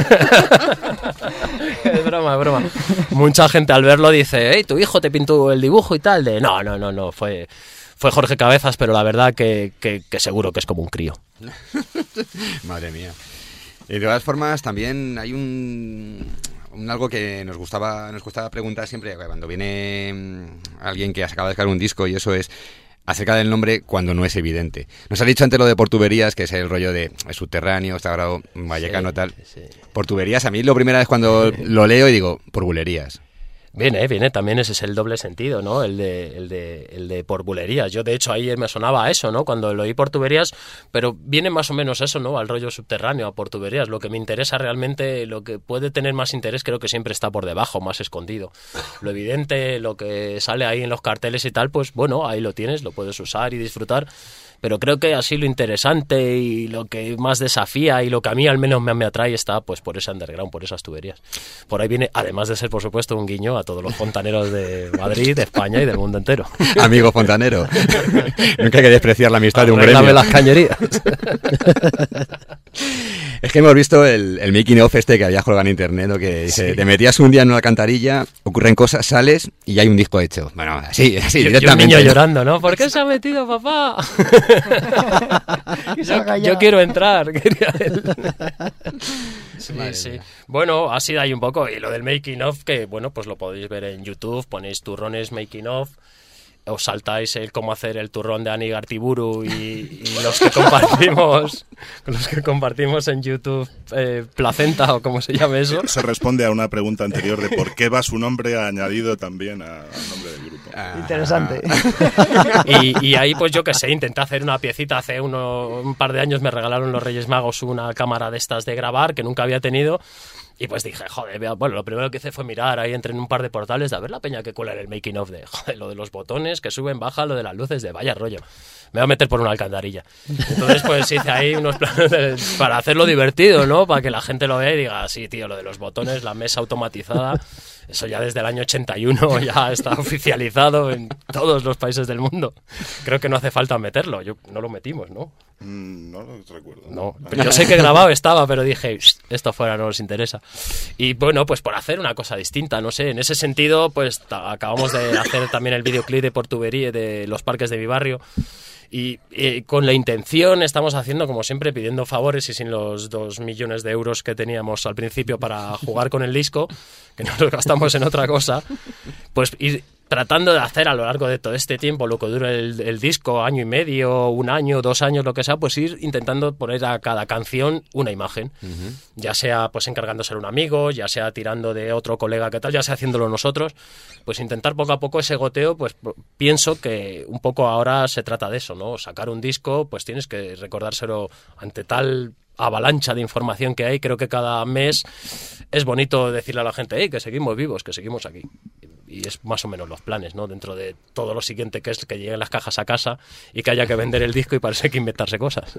Es broma. Mucha gente al verlo dice, hey, tu hijo te pintó el dibujo y tal. No, fue Jorge Cabezas, pero la verdad que seguro que es como un crío. Madre mía. De todas formas, también hay algo que nos gustaba preguntar siempre cuando viene alguien que acaba de sacar un disco, y eso es acerca del nombre cuando no es evidente. Nos ha dicho antes lo de Portuberías, que es el rollo de subterráneo, está grabado vallecano, tal. Sí. Portuberías, a mí lo primera vez cuando lo leo y digo, por bulerías. Viene, también ese es el doble sentido, ¿no? El de por bulerías. Yo, de hecho, ahí me sonaba a eso, ¿no? Cuando lo oí por tuberías, pero viene más o menos eso, ¿no? Al rollo subterráneo, a por tuberías. Lo que me interesa realmente, lo que puede tener más interés, creo que siempre está por debajo, más escondido. Lo evidente, lo que sale ahí en los carteles y tal, pues bueno, ahí lo tienes, lo puedes usar y disfrutar. Pero creo que así lo interesante y lo que más desafía y lo que a mí al menos me atrae está pues por ese underground, por esas tuberías. Por ahí viene, además de ser por supuesto un guiño a todos los fontaneros de Madrid, de España y del mundo entero. Amigo fontanero, nunca hay que despreciar la amistad de un gremio. Arréglame las cañerías. Es que hemos visto el making of este que había colgado en internet, ¿no? Que dice, sí. Te metías un día en una alcantarilla, ocurren cosas, sales y hay un disco hecho. Bueno, así directamente. Y un niño llorando, ¿no? ¿Por qué se ha metido papá? yo quiero entrar, quería él. Sí. Bueno, así hay un poco. Y lo del making of, que bueno, pues lo podéis ver en YouTube, ponéis turrones making of, os saltáis el cómo hacer el turrón de Ani Gartiburu y los que compartimos en YouTube Placenta o como se llame eso. Se responde a una pregunta anterior de por qué va su nombre añadido también al nombre del grupo. Interesante. Y ahí pues yo que sé, intenté hacer una piecita. Hace un par de años me regalaron los Reyes Magos una cámara de estas de grabar que nunca había tenido. Y pues dije, joder, bueno, lo primero que hice fue mirar, ahí entré en un par de portales de a ver la peña que cuela en el making of de, joder, lo de los botones que suben, bajan, lo de las luces, de vaya rollo. Me voy a meter por una alcantarilla. Entonces pues hice ahí unos planes para hacerlo divertido, ¿no? Para que la gente lo vea y diga, sí, tío, lo de los botones, la mesa automatizada, eso ya desde el año 81 ya está oficializado en todos los países del mundo. Creo que no hace falta meterlo, no lo metimos, ¿no? No lo recuerdo. No, pero yo sé que grabado estaba, pero dije, esto fuera no nos interesa. Y bueno, pues por hacer una cosa distinta, no sé, en ese sentido, pues acabamos de hacer también el videoclip de Portubería, de los parques de mi barrio. Y con la intención estamos haciendo, como siempre, pidiendo favores y sin los 2 millones de euros que teníamos al principio para jugar con el disco, que nos los gastamos en otra cosa, pues ir tratando de hacer a lo largo de todo este tiempo, lo que dura el disco, año y medio, 1 año, 2 años, lo que sea, pues ir intentando poner a cada canción una imagen. Uh-huh. Ya sea pues encargándose a un amigo, ya sea tirando de otro colega que tal, ya sea haciéndolo nosotros, pues intentar poco a poco ese goteo, pues pienso que un poco ahora se trata de eso, ¿no? Sacar un disco, pues tienes que recordárselo ante tal avalancha de información que hay. Creo que cada mes es bonito decirle a la gente, hey, que seguimos vivos, que seguimos aquí. Y es más o menos los planes, ¿no? Dentro de todo lo siguiente que es que lleguen las cajas a casa y que haya que vender el disco y parece que inventarse cosas.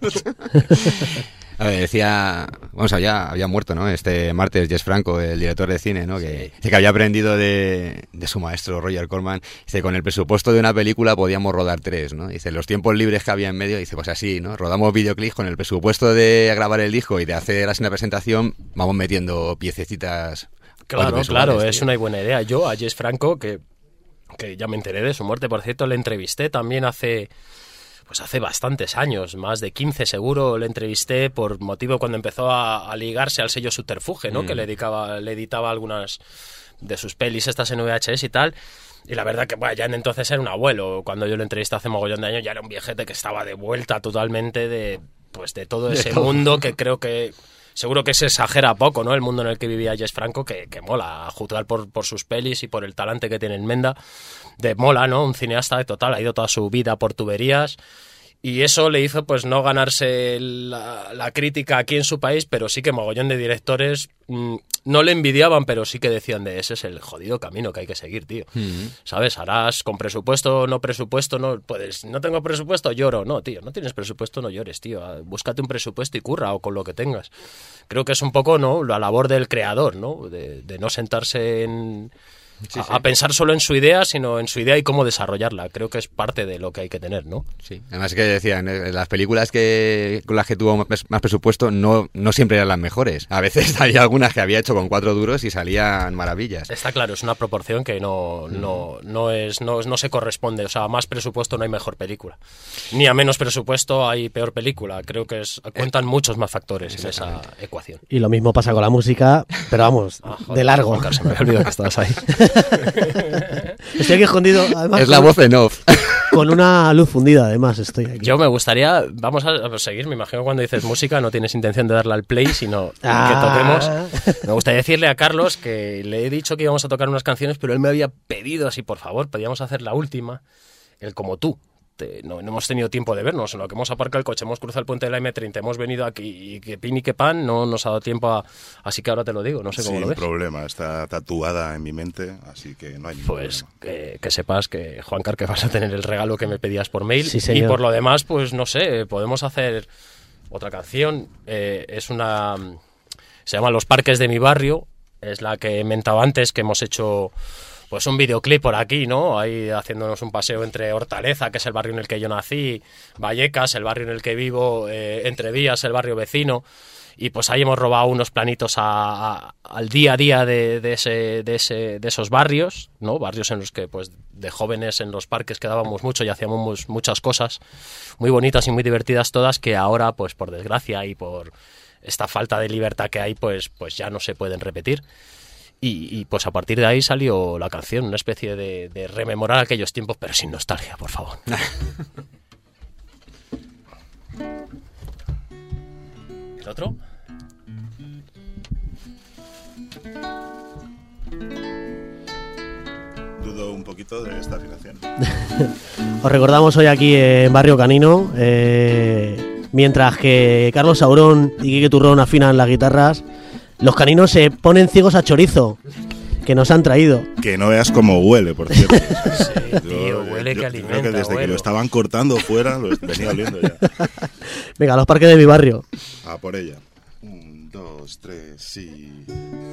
A ver, decía, vamos, había muerto, ¿no? Este martes Jess Franco, el director de cine, ¿no? Que dice que había aprendido de su maestro Roger Corman. Dice, con el presupuesto de una película podíamos rodar 3, ¿no? Dice, los tiempos libres que había en medio, dice, pues así, ¿no? Rodamos videoclips con el presupuesto de grabar el disco y de hacer así una presentación, vamos metiendo piececitas. Claro, es una buena idea. Yo a Jess Franco, que ya me enteré de su muerte, por cierto, le entrevisté también hace bastantes años, más de 15 seguro, le entrevisté por motivo cuando empezó a ligarse al sello Subterfuge, ¿no? Que le editaba algunas de sus pelis estas en VHS y tal. Y la verdad que bueno, ya en entonces era un abuelo. Cuando yo lo entrevisté hace mogollón de años ya era un viejete que estaba de vuelta totalmente de todo ese mundo que creo que seguro que se exagera poco, ¿no? El mundo en el que vivía Jess Franco, que mola, a juzgar por sus pelis y por el talante que tiene en Menda. Mola, ¿no? Un cineasta de total, ha ido toda su vida por tuberías. Y eso le hizo pues no ganarse la crítica aquí en su país, pero sí que mogollón de directores no le envidiaban, pero sí que decían de ese es el jodido camino que hay que seguir, tío. Mm-hmm. ¿Sabes? Harás con presupuesto, no presupuesto, no puedes, no tengo presupuesto, lloro. No, tío, no tienes presupuesto, no llores, tío. Búscate un presupuesto y curra o con lo que tengas. Creo que es un poco, ¿no? La labor del creador, ¿no? De no sentarse a pensar solo en su idea, sino en su idea y cómo desarrollarla. Creo que es parte de lo que hay que tener, ¿no? Sí. Además que decían, las películas con las que tuvo más presupuesto no siempre eran las mejores. A veces había algunas que había hecho con 4 duros y salían maravillas. Está claro, es una proporción que no se corresponde. O sea, a más presupuesto no hay mejor película. Ni a menos presupuesto hay peor película. Creo que cuentan muchos más factores en esa ecuación. Y lo mismo pasa con la música, pero vamos, de largo. Se me había olvidado que estabas ahí. Estoy aquí escondido. Además, es la voz en off. Con una luz fundida, además, estoy aquí. Yo me gustaría, vamos a seguir, me imagino cuando dices música no tienes intención de darle al play, sino que toquemos. Me gustaría decirle a Carlos que le he dicho que íbamos a tocar unas canciones, pero él me había pedido así, por favor, podíamos hacer la última, el Como tú. No hemos tenido tiempo de vernos, en lo que hemos aparcado el coche, hemos cruzado el puente de la M30, hemos venido aquí y que pin y que pan, no nos ha dado tiempo así que ahora te lo digo, no sé cómo lo ves. Sin problema, está tatuada en mi mente, así que no hay ningún problema. Que sepas que, Juancar, que vas a tener el regalo que me pedías por mail, sí, señor. Y por lo demás, pues no sé, podemos hacer otra canción, es una... se llama Los Parques de mi barrio, es la que he mentado antes, que hemos hecho... pues un videoclip por aquí, ¿no? Ahí haciéndonos un paseo entre Hortaleza, que es el barrio en el que yo nací, Vallecas, el barrio en el que vivo, Entrevías, el barrio vecino, y pues ahí hemos robado unos planitos al día a día de esos barrios, ¿no? Barrios en los que, pues, de jóvenes en los parques quedábamos mucho y hacíamos muchas cosas muy bonitas y muy divertidas todas, que ahora, pues, por desgracia y por esta falta de libertad que hay, pues ya no se pueden repetir. Y pues a partir de ahí salió la canción, una especie de rememorar aquellos tiempos, pero sin nostalgia, por favor. ¿El otro? Dudo un poquito de esta afinación. Os recordamos hoy aquí en Barrio Canino, mientras que Carlos Saurón y Quique Turrón afinan las guitarras, los caninos se ponen ciegos a chorizo, que nos han traído. Que no veas cómo huele, por cierto. Sí, tío, huele que alimenta. Creo que desde que lo estaban cortando fuera, lo venía oliendo ya. Venga, Los Parques de mi barrio. A por ella. 1, 2, 3, sí.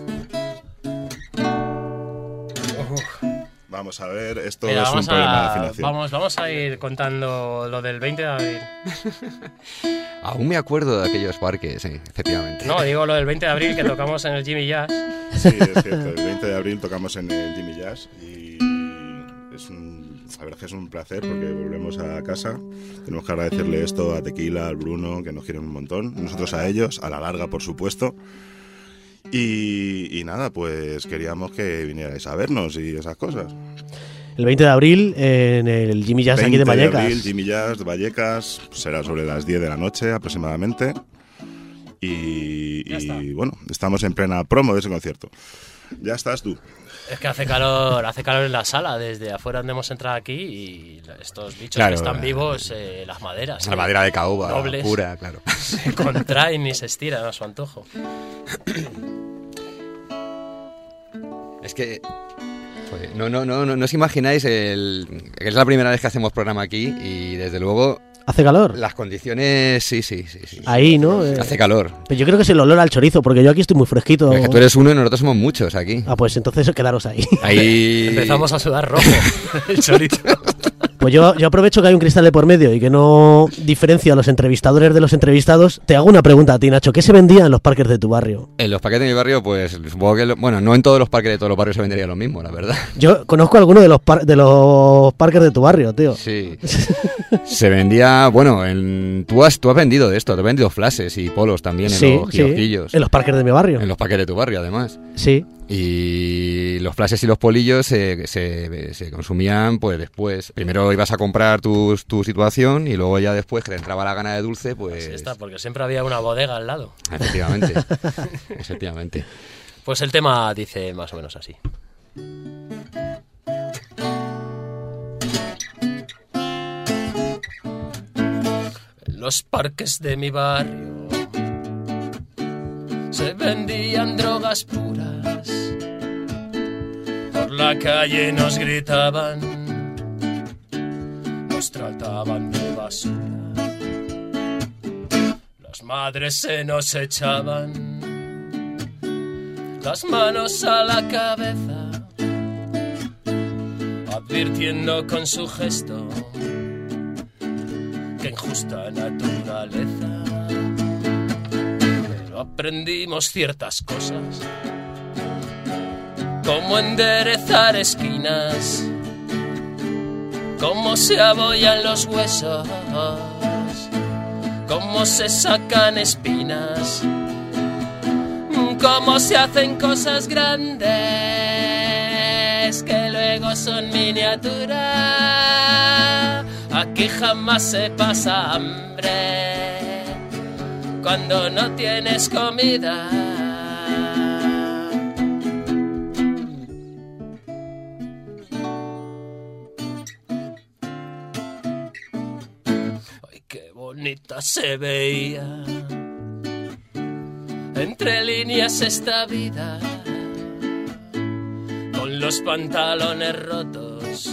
Vamos a ver, esto mira, es un problema de afinación. Vamos a ir contando lo del 20 de abril. Aún me acuerdo de aquellos parques, sí, efectivamente. No, digo lo del 20 de abril que tocamos en el Jimmy Jazz. Sí, es cierto, el 20 de abril tocamos en el Jimmy Jazz y la verdad que es un placer porque volvemos a casa. Tenemos que agradecerle esto a Tequila, al Bruno, que nos quieren un montón. Nosotros a ellos, a la larga, por supuesto. Y nada, pues queríamos que vinierais a vernos y esas cosas. El 20 de abril en el Jimmy Jazz aquí de Vallecas. 20 de abril, Jimmy Jazz de Vallecas, será sobre las 10 de la noche aproximadamente. Y bueno, estamos en plena promo de ese concierto. Ya estás tú. Es que hace calor en la sala, desde afuera donde hemos entrado aquí, y estos bichos que están vivos, las maderas. La madera de caoba, nobles, pura, claro. Se contraen y se estiran a su antojo. Es que... No os imagináis que es la primera vez que hacemos programa aquí y desde luego... ¿Hace calor? Las condiciones, sí. Ahí, ¿no? Hace calor. Pero yo creo que es el olor al chorizo, porque yo aquí estoy muy fresquito. Pero es que tú eres uno y nosotros somos muchos aquí. Ah, pues entonces quedaros ahí. Ahí... Empezamos a sudar rojo el chorizo. Pues yo aprovecho que hay un cristal de por medio y que no diferencio a los entrevistadores de los entrevistados. Te hago una pregunta a ti, Nacho. ¿Qué se vendía en los parques de tu barrio? En los parques de mi barrio, pues supongo que... Bueno, no en todos los parques de todos los barrios se vendería lo mismo, la verdad. Yo conozco algunos de los parques de tu barrio, tío. Sí. Se vendía... Bueno, tú has vendido de esto. Te has vendido flashes y polos también en los kiosquillos. En los parques de mi barrio. En los parques de tu barrio, además. Sí. Y los flashes y los polillos se consumían pues después. Primero ibas a comprar tu situación y luego ya después que te entraba la gana de dulce, pues... Así está, porque siempre había una bodega al lado. Efectivamente, efectivamente. Pues el tema dice más o menos así. En los parques de mi barrio se vendían drogas puras. Por la calle nos gritaban, nos trataban de basura. Las madres se nos echaban las manos a la cabeza, advirtiendo con su gesto que injusta naturaleza. Pero aprendimos ciertas cosas, cómo enderezar esquinas, cómo se abollan los huesos, cómo se sacan espinas, cómo se hacen cosas grandes que luego son miniatura. Aquí jamás se pasa hambre cuando no tienes comida. Ay, qué bonita se veía entre líneas esta vida, con los pantalones rotos,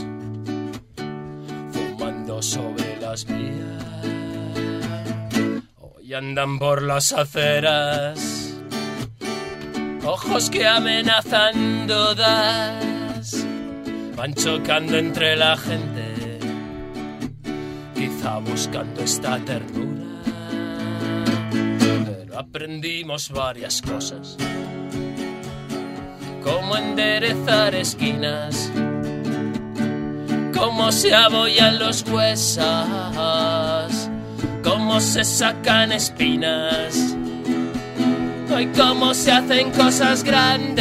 fumando sobre las vías. Hoy andan por las aceras, ojos que amenazan dudas, van chocando entre la gente, quizá buscando esta ternura. Pero aprendimos varias cosas, cómo enderezar esquinas, cómo se abollan los huesos, cómo se sacan espinas, y cómo se hacen cosas grandes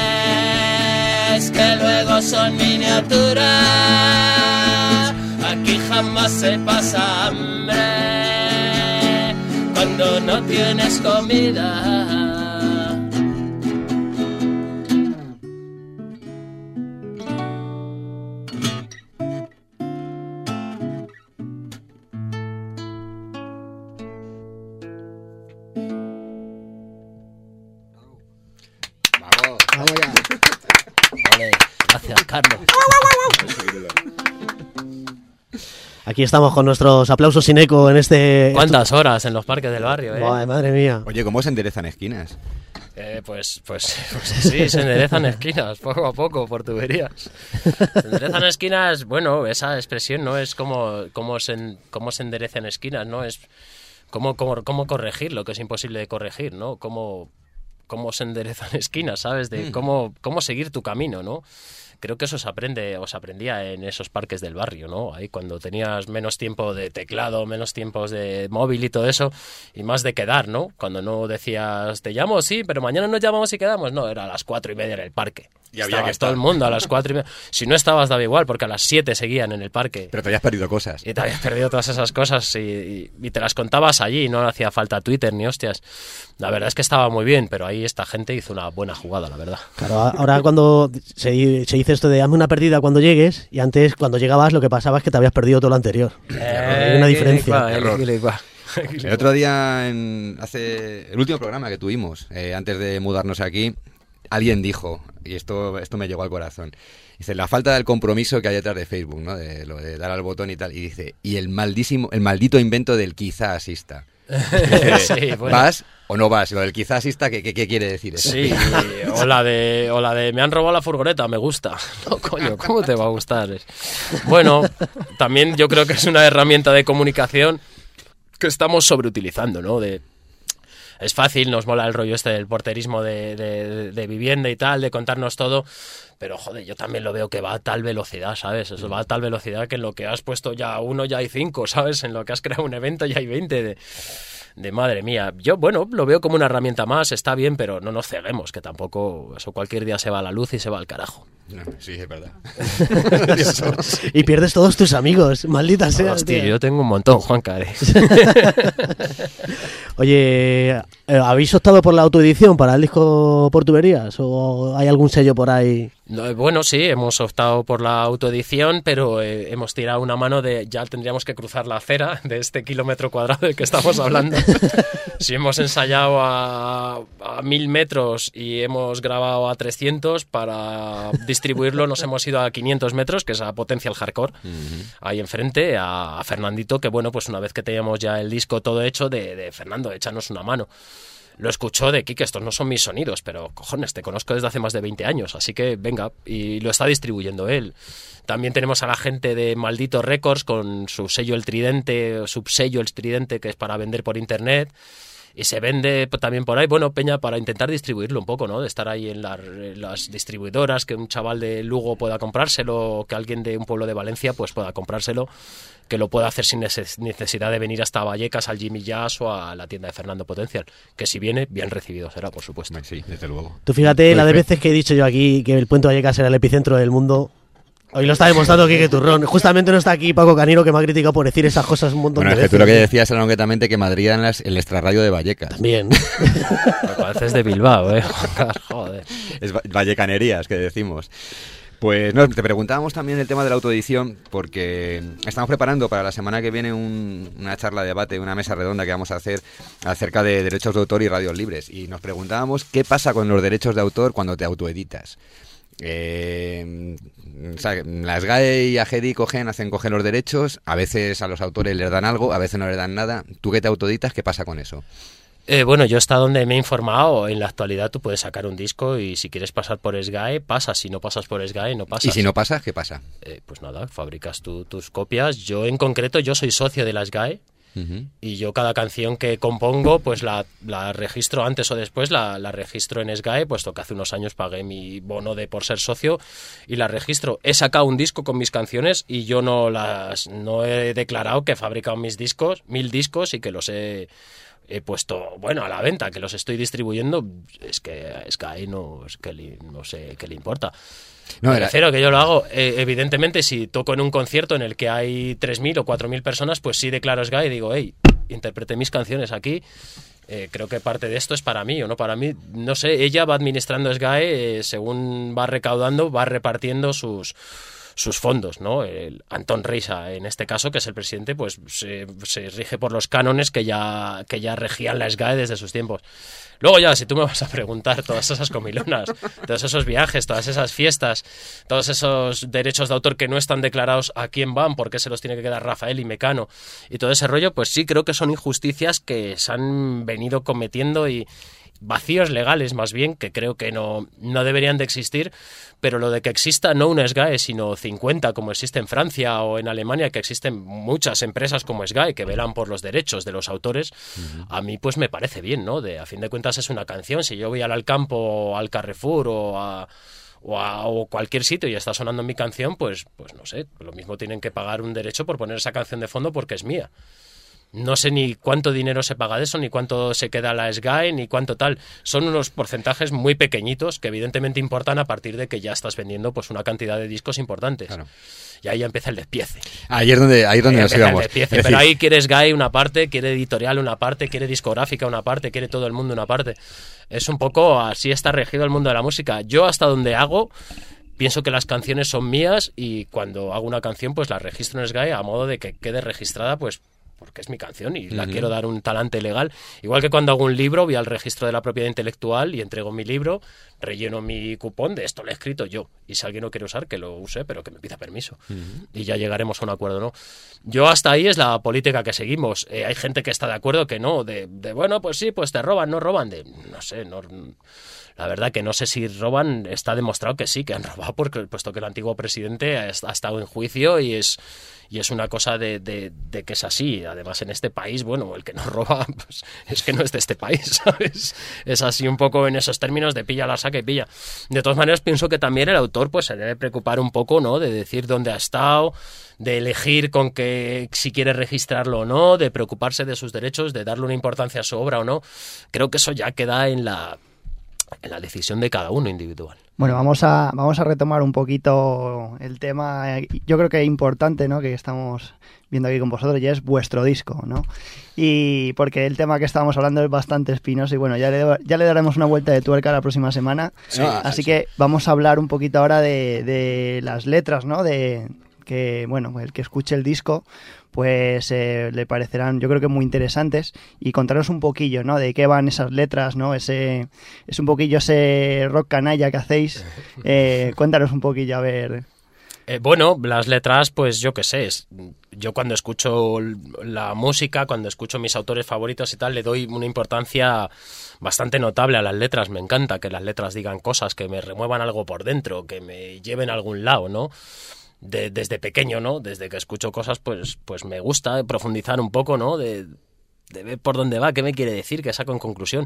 que luego son miniaturas. Aquí jamás se pasa hambre cuando no tienes comida. Gracias, Carlos. Aquí estamos con nuestros aplausos sin eco en este... ¿Cuántas horas en los parques del barrio, Ay, madre mía. Oye, ¿cómo se enderezan esquinas? Pues sí, se enderezan esquinas poco a poco por tuberías. Se enderezan esquinas, bueno, esa expresión no es cómo se enderezan esquinas, no es cómo corregir lo que es imposible de corregir, ¿no? Cómo se enderezan esquinas, ¿sabes? De cómo seguir tu camino, ¿no? Creo que eso se aprendía en esos parques del barrio, ¿no? Ahí cuando tenías menos tiempo de teclado, menos tiempos de móvil y todo eso, y más de quedar, ¿no? Cuando no decías, te llamo, sí, pero mañana nos llamamos y quedamos. No, era a las 4:30 en el parque. Y había estaba que estar. todo el mundo a las 4:30. Si no estabas, daba igual, porque a las 7 seguían en el parque. Pero te habías perdido cosas. Y te habías perdido todas esas cosas y te las contabas allí, no hacía falta Twitter ni hostias. La verdad es que estaba muy bien, pero ahí esta gente hizo una buena jugada, la verdad. Claro, ahora cuando se dice esto de hazme una perdida cuando llegues, y antes cuando llegabas lo que pasaba es que te habías perdido todo lo anterior. Hay una diferencia. El otro día, el último programa que tuvimos, antes de mudarnos aquí, alguien dijo, y esto me llegó al corazón, dice, la falta del compromiso que hay detrás de Facebook, ¿no? De lo de dar al botón y tal, y dice, y el maldito invento del quizá asista. Sí, bueno. ¿Vas o no vas? Lo del quizá asista, ¿qué quiere decir eso? Sí, o la de me han robado la furgoneta, me gusta. No, coño, ¿cómo te va a gustar? Bueno, también yo creo que es una herramienta de comunicación que estamos sobreutilizando, ¿no? Es fácil, nos mola el rollo este del porterismo de vivienda y tal, de contarnos todo, pero joder, yo también lo veo que va a tal velocidad, ¿sabes? Eso va a tal velocidad que en lo que has puesto ya uno ya hay 5, ¿sabes? En lo que has creado un evento ya hay 20 de madre mía. Yo, bueno, lo veo como una herramienta más, está bien, pero no nos ceguemos, que tampoco eso cualquier día se va a la luz y se va al carajo. No, sí, es verdad. Y pierdes todos tus amigos, maldita sea. Hostia, yo tengo un montón, Juan Care. Oye, ¿habéis optado por la autoedición para el disco por tuberías? ¿O hay algún sello por ahí? No, bueno, sí, hemos optado por la autoedición, pero hemos tirado una mano de ya tendríamos que cruzar la acera de este kilómetro cuadrado del que estamos hablando. Si hemos ensayado a 1000 metros y hemos grabado a 300, para distribuirlo nos hemos ido a 500 metros, que es a Potential Hardcore, ahí enfrente, a Fernandito, que bueno, pues una vez que teníamos ya el disco todo hecho, de Fernando, échanos una mano. Lo escuchó de Kike, estos no son mis sonidos, pero cojones, te conozco desde hace más de 20 años, así que venga, y lo está distribuyendo él. También tenemos a la gente de Maldito Records con su sello El Tridente, subsello El Tridente, que es para vender por internet, y se vende también por ahí, bueno, peña, para intentar distribuirlo un poco, ¿no? De estar ahí en las distribuidoras, que un chaval de Lugo pueda comprárselo, o que alguien de un pueblo de Valencia pues pueda comprárselo, que lo pueda hacer sin necesidad de venir hasta Vallecas, al Jimmy Jazz o a la tienda de Fernando Potencial, que si viene, bien recibido será, por supuesto. Sí, desde luego. Tú fíjate la de veces que he dicho yo aquí que el puente de Vallecas era el epicentro del mundo. Hoy lo está demostrando Quique Turrón. Justamente no está aquí Paco Canino, que me ha criticado por decir esas cosas un montón de veces. Bueno, es que tú lo que decías era concretamente que Madrid era el extrarradio de Vallecas. También. Me pareces de Bilbao, joder. Es vallecanerías que decimos. Pues no, te preguntábamos también el tema de la autoedición, porque estamos preparando para la semana que viene una charla de debate, una mesa redonda que vamos a hacer acerca de derechos de autor y radios libres. Y nos preguntábamos qué pasa con los derechos de autor cuando te autoeditas. O sea, las GAE y AGEDI cogen los derechos, a veces a los autores les dan algo, a veces no les dan nada. ¿Tú que te autoeditas, qué pasa con eso? Bueno, yo hasta donde me he informado, en la actualidad tú puedes sacar un disco y si quieres pasar por SGAE, pasas. Si no pasas por SGAE, no pasas. ¿Y si no pasas, qué pasa? Pues nada, fabricas tus copias. Yo en concreto, yo soy socio de la SGAE. Y yo cada canción que compongo pues la registro antes o después, la registro en SGAE, puesto que hace unos años pagué mi bono por ser socio y la registro. He sacado un disco con mis canciones y yo no he declarado que he fabricado 1000 discos y que los he puesto a la venta, que los estoy distribuyendo. Es que SGAE no sé qué le importa. No, me refiero que yo lo hago, evidentemente, si toco en un concierto en el que hay 3.000 o 4.000 personas, pues sí declaro SGAE y digo, hey, interpreté mis canciones aquí, creo que parte de esto es para mí o no para mí, no sé, ella va administrando SGAE, según va recaudando, va repartiendo sus fondos, ¿no? El Antón Reisa, en este caso, que es el presidente, pues se rige por los cánones que ya regían la SGAE desde sus tiempos. Luego ya, si tú me vas a preguntar todas esas comilonas, todos esos viajes, todas esas fiestas, todos esos derechos de autor que no están declarados, ¿a quién van? ¿Por qué se los tiene que quedar Rafael y Mecano? Y todo ese rollo, pues sí, creo que son injusticias que se han venido cometiendo y vacíos legales más bien, que creo que no deberían de existir, pero lo de que exista no una SGAE, sino 50 como existe en Francia o en Alemania, que existen muchas empresas como SGAE que velan por los derechos de los autores, a mí pues me parece bien, ¿no? A fin de cuentas es una canción, si yo voy al Alcampo o al Carrefour o cualquier sitio y está sonando mi canción, pues no sé, lo mismo tienen que pagar un derecho por poner esa canción de fondo porque es mía. No sé ni cuánto dinero se paga de eso, ni cuánto se queda la SGAE, ni cuánto tal. Son unos porcentajes muy pequeñitos que evidentemente importan a partir de que ya estás vendiendo pues una cantidad de discos importantes. Claro. Y ahí ya empieza el despiece. Ahí es donde nos íbamos. Pero ahí quiere SGAE una parte, quiere editorial una parte, quiere discográfica una parte, quiere todo el mundo una parte. Es un poco así está regido el mundo de la música. Yo hasta donde pienso que las canciones son mías y cuando hago una canción pues la registro en SGAE a modo de que quede registrada pues porque es mi canción y la quiero dar un talante legal. Igual que cuando hago un libro, voy al registro de la propiedad intelectual y entrego mi libro, relleno mi cupón de esto lo he escrito yo. Y si alguien lo quiere usar, que lo use, pero que me pida permiso. Y ya llegaremos a un acuerdo, ¿no? Yo hasta ahí es la política que seguimos. Hay gente que está de acuerdo que no, bueno, pues sí, pues te roban, no roban, no sé, no... La verdad que no sé si roban, está demostrado que sí, que han robado, puesto que el antiguo presidente ha estado en juicio y es una cosa de que es así. Además, en este país, bueno, el que no roba, pues es que no es de este país, ¿sabes? Es así un poco en esos términos de pilla, la saca y pilla. De todas maneras, pienso que también el autor pues se debe preocupar un poco, ¿no? De decir dónde ha estado, de elegir con qué, si quiere registrarlo o no, de preocuparse de sus derechos, de darle una importancia a su obra o no. Creo que eso ya queda en la decisión de cada uno individual. Bueno, vamos a retomar un poquito el tema, yo creo que es importante, ¿no?, que estamos viendo aquí con vosotros, ya es vuestro disco, ¿no? Y porque el tema que estábamos hablando es bastante espinoso y bueno, ya le daremos una vuelta de tuerca la próxima semana. Sí, así que vamos a hablar un poquito ahora de las letras, ¿no? De que, bueno, el que escuche el disco pues le parecerán, yo creo que muy interesantes, y contaros un poquillo, ¿no?, de qué van esas letras, ¿no? Es un poquillo ese rock canalla que hacéis. Cuéntanos un poquillo, a ver. Bueno, las letras, pues yo qué sé, yo cuando escucho la música, cuando escucho mis autores favoritos y tal, le doy una importancia bastante notable a las letras. Me encanta que las letras digan cosas, que me remuevan algo por dentro, que me lleven a algún lado, ¿no? Desde pequeño, ¿no? Desde que escucho cosas, pues me gusta profundizar un poco, ¿no? De ver por dónde va, qué me quiere decir, qué saco en conclusión.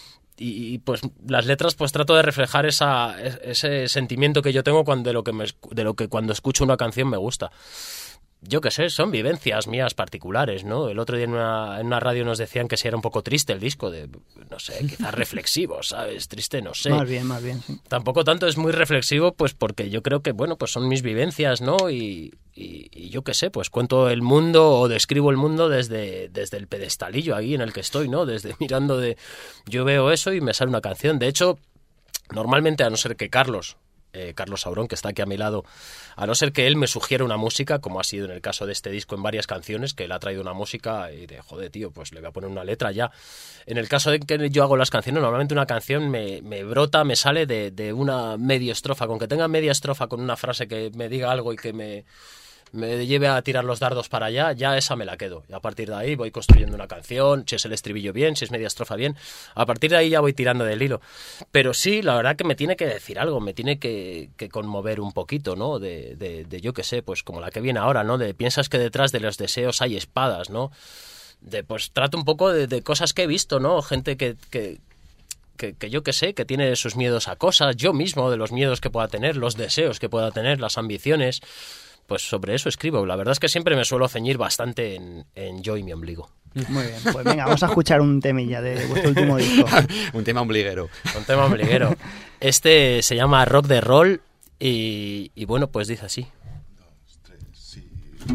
Y pues las letras, pues trato de reflejar ese sentimiento que yo tengo cuando escucho una canción me gusta. yo qué sé, son vivencias mías particulares, ¿no? El otro día en una radio nos decían que si era un poco triste el disco, de, no sé, quizás reflexivo, ¿sabes? Triste, no sé. Más bien, sí. Tampoco tanto es muy reflexivo, pues porque yo creo que, bueno, pues son mis vivencias, ¿no? Y yo qué sé, pues cuento el mundo o describo el mundo desde el pedestalillo ahí en el que estoy, ¿no? Desde mirando de... Yo veo eso y me sale una canción. De hecho, normalmente, a no ser que Carlos Saurón, que está aquí a mi lado, a no ser que él me sugiera una música, como ha sido en el caso de este disco en varias canciones, que él ha traído una música y de, joder, tío, pues le voy a poner una letra ya. En el caso de que yo hago las canciones, normalmente una canción me brota, me sale de una media estrofa, con que tenga media estrofa con una frase que me diga algo y que me lleve a tirar los dardos para allá, ya esa me la quedo. Y a partir de ahí voy construyendo una canción, si es el estribillo bien, si es media estrofa bien. A partir de ahí ya voy tirando del hilo. Pero sí, la verdad que me tiene que decir algo, me tiene que conmover un poquito, ¿no? De yo qué sé, pues como la que viene ahora, ¿no? De piensas que detrás de los deseos hay espadas, ¿no? Pues trato un poco de cosas que he visto, ¿no? Gente que yo qué sé, que tiene sus miedos a cosas, yo mismo, de los miedos que pueda tener, los deseos que pueda tener, las ambiciones... Pues sobre eso escribo. La verdad es que siempre me suelo ceñir bastante en Yo y mi ombligo. Muy bien, pues venga, vamos a escuchar un temilla de vuestro último disco. Un tema ombliguero. Un tema ombliguero. Este se llama Rock de Roll y bueno, pues dice así. 2, 3, sí.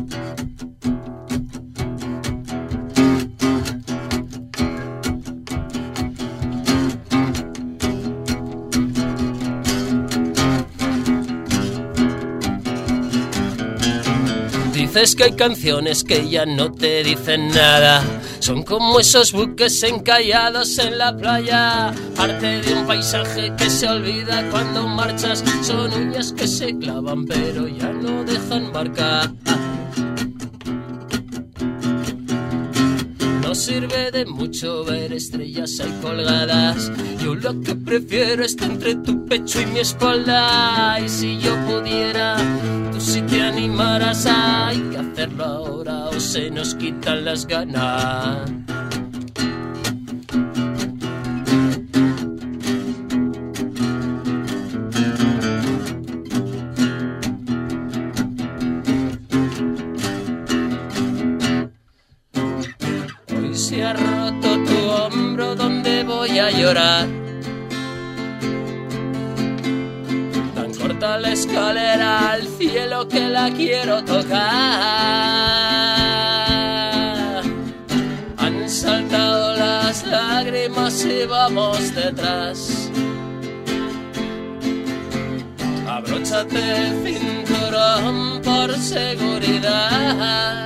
Dices que hay canciones que ya no te dicen nada. Son como esos buques encallados en la playa, parte de un paisaje que se olvida cuando marchas. Son uñas que se clavan pero ya no dejan marca. No sirve de mucho ver estrellas ahí colgadas. Yo lo que prefiero está entre tu pecho y mi espalda. Y si yo pudiera, tú si te animaras, hay que hacerlo ahora o se nos quitan las ganas. Hoy se ha roto tu hombro, ¿dónde voy a llorar? Tan corta la escalera al cielo que la quiero tocar. Han saltado las lágrimas y vamos detrás. Abróchate el cinturón por seguridad.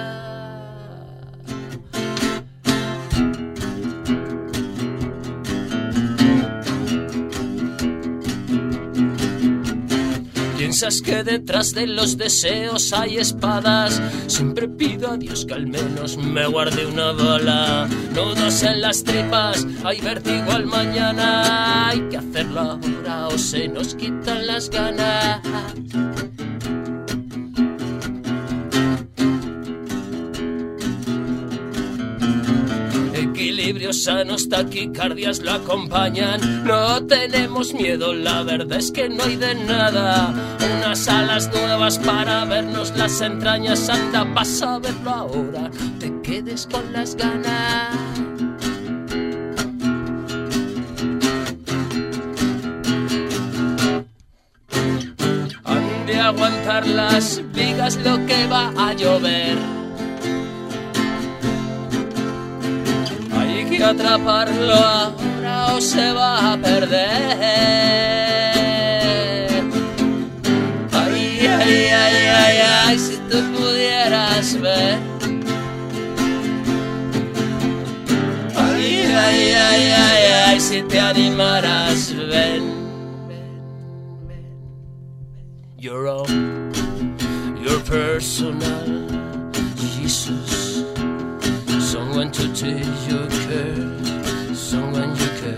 Piensas que detrás de los deseos hay espadas. Siempre pido a Dios que al menos me guarde una bala. Nudos en las tripas, hay vértigo al mañana. Hay que hacerlo ahora o se nos quitan las ganas. Equilibrios sanos, taquicardias lo acompañan. No tenemos miedo, la verdad es que no hay de nada. Unas alas nuevas para vernos las entrañas. Anda, vas a verlo ahora, te quedes con las ganas. Han de aguantar las vigas lo que va a llover. Hay que atraparlo ahora o se va a perder. Ay, ay, ay, ay, ay, si tú pudieras ver. Ay, ay, ay, ay, ay, si te animaras, ven. You're on your personal Jesus. Someone to take your care, someone you care.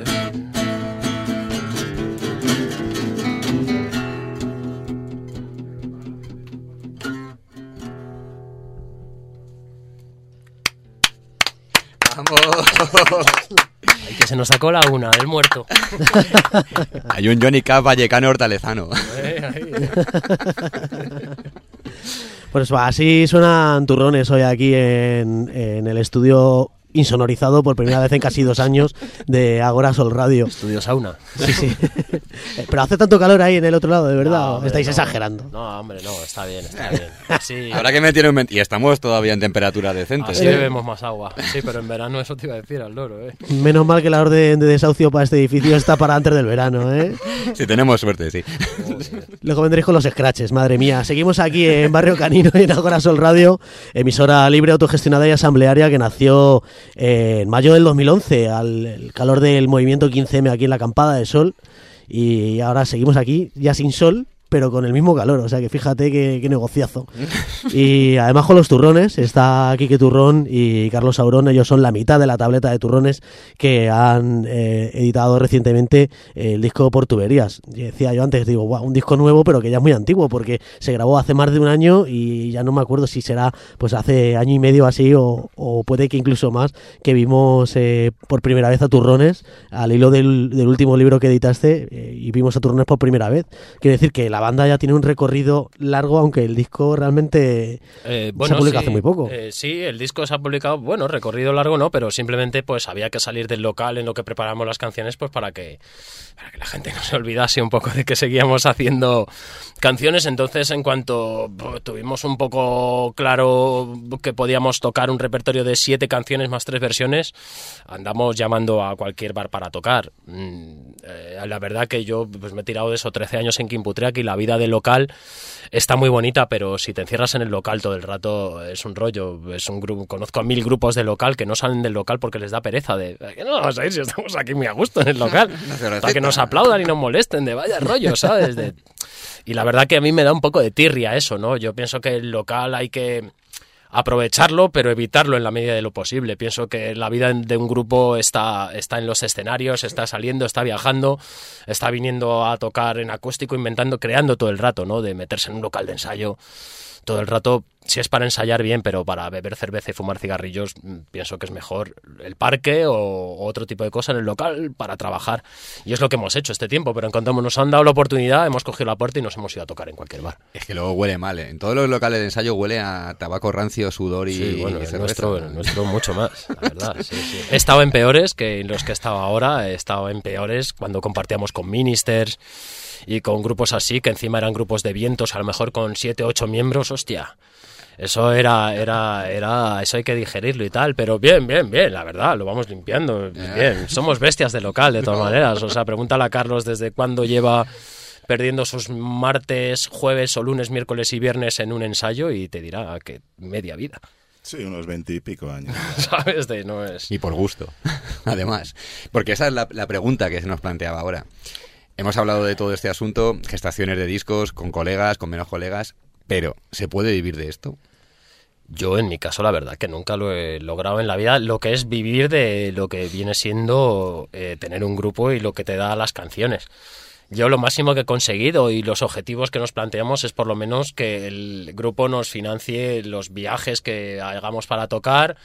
¡Vamos! Ay, que se nos sacó la una, el muerto. Hay un Johnny Cash vallecano hortalezano. Pues va, así suenan turrones hoy aquí en el estudio insonorizado por primera vez en casi 2 años de Agora Sol Radio. Estudio sauna. Sí. Pero hace tanto calor ahí en el otro lado, ¿de verdad? No, ¿O hombre, estáis no. exagerando? No, hombre, no, está bien. Sí. Ahora que metieron... Y estamos todavía en temperatura decente. Así bebemos más agua. Sí, pero en verano eso te iba a decir al loro, Menos mal que la orden de desahucio para este edificio está para antes del verano, Si tenemos suerte, sí. Luego vendréis con los scratches, madre mía. Seguimos aquí en Barrio Canino y en Agora Sol Radio, emisora libre, autogestionada y asamblearia que nació en mayo del 2011 al calor del movimiento 15M aquí en la Acampada de Sol, y ahora seguimos aquí ya sin sol, pero con el mismo calor, o sea que fíjate qué negociazo. Y además con los turrones, está Quique Turrón y Carlos Aurón, ellos son la mitad de la tableta de turrones que han editado recientemente el disco Por Tuberías. Y decía yo antes, digo, wow, un disco nuevo, pero que ya es muy antiguo, porque se grabó hace más de 1 año y ya no me acuerdo si será pues hace año y medio así, o puede que incluso más, que vimos por primera vez a Turrones, al hilo del último libro que editaste, y vimos a Turrones por primera vez. Quiere decir que la banda ya tiene un recorrido largo, aunque el disco realmente se ha publicado hace muy poco. Sí, el disco se ha publicado, bueno, recorrido largo no, pero simplemente pues había que salir del local en lo que preparamos las canciones, pues para que la gente no se olvidase un poco de que seguíamos haciendo canciones. Entonces, en cuanto tuvimos un poco claro que podíamos tocar un repertorio de 7 canciones más 3 versiones, andamos llamando a cualquier bar para tocar. La verdad que yo pues me he tirado de eso 13 años en Quimputreac, y la vida del local está muy bonita, pero si te encierras en el local todo el rato es un rollo. Es un grupo, conozco a 1000 grupos de local que no salen del local porque les da pereza de que no vamos a ir si estamos aquí muy a gusto en el local, para que nos aplaudan y nos molesten, de vaya rollo, ¿sabes? Y la verdad que a mí me da un poco de tirria eso, ¿no? Yo pienso que el local hay que aprovecharlo, pero evitarlo en la medida de lo posible. Pienso que la vida de un grupo está en los escenarios, está saliendo, está viajando, está viniendo a tocar en acústico, inventando, creando todo el rato, ¿no? De meterse en un local de ensayo todo el rato. Si es para ensayar, bien, pero para beber cerveza y fumar cigarrillos, pienso que es mejor el parque o otro tipo de cosa en el local para trabajar. Y es lo que hemos hecho este tiempo, pero en cuanto nos han dado la oportunidad, hemos cogido la puerta y nos hemos ido a tocar en cualquier bar. Es que luego huele mal, En todos los locales de ensayo huele a tabaco rancio, sudor y, sí, bueno, y cerveza. Nuestro mucho más, la verdad. Sí. He estado en peores que en los que he estado ahora. He estado en peores cuando compartíamos con Ministers y con grupos así, que encima eran grupos de vientos, a lo mejor con 7 o 8 miembros, hostia. Eso eso hay que digerirlo y tal, pero bien, la verdad, lo vamos limpiando, bien. Somos bestias de local, de todas maneras. O sea, pregúntale a Carlos desde cuándo lleva perdiendo sus martes, jueves o lunes, miércoles y viernes en un ensayo, y te dirá que media vida. Sí, unos 20 y pico años. ¿Sabes? No es... Y por gusto, además. Porque esa es la pregunta que se nos planteaba ahora. Hemos hablado de todo este asunto, gestaciones de discos, con colegas, con menos colegas, pero ¿se puede vivir de esto? Yo, en mi caso, la verdad que nunca lo he logrado en la vida, lo que es vivir de lo que viene siendo tener un grupo y lo que te da las canciones. Yo lo máximo que he conseguido y los objetivos que nos planteamos es por lo menos que el grupo nos financie los viajes que hagamos para tocar,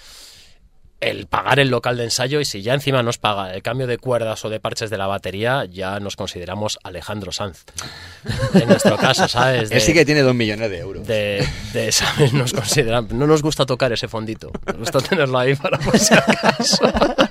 el pagar el local de ensayo, y si ya encima nos paga el cambio de cuerdas o de parches de la batería, ya nos consideramos Alejandro Sanz. En nuestro caso, ¿sabes? Él sí que tiene 2 millones de euros. ¿Sabes? Nos consideramos... No nos gusta tocar ese fondito. Nos gusta tenerlo ahí para por si acaso.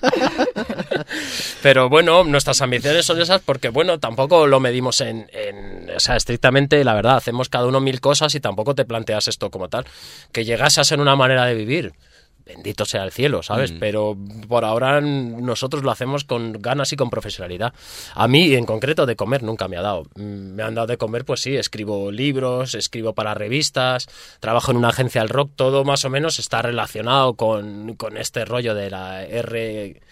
Pero bueno, nuestras ambiciones son esas porque, bueno, tampoco lo medimos o sea, estrictamente, la verdad, hacemos cada uno 1000 cosas y tampoco te planteas esto como tal. Que llegase a ser una manera de vivir, bendito sea el cielo, ¿sabes? Pero por ahora nosotros lo hacemos con ganas y con profesionalidad. A mí, en concreto, de comer nunca me ha dado. Me han dado de comer, pues sí, escribo libros, escribo para revistas, trabajo en una agencia del rock, todo más o menos está relacionado con este rollo de la R...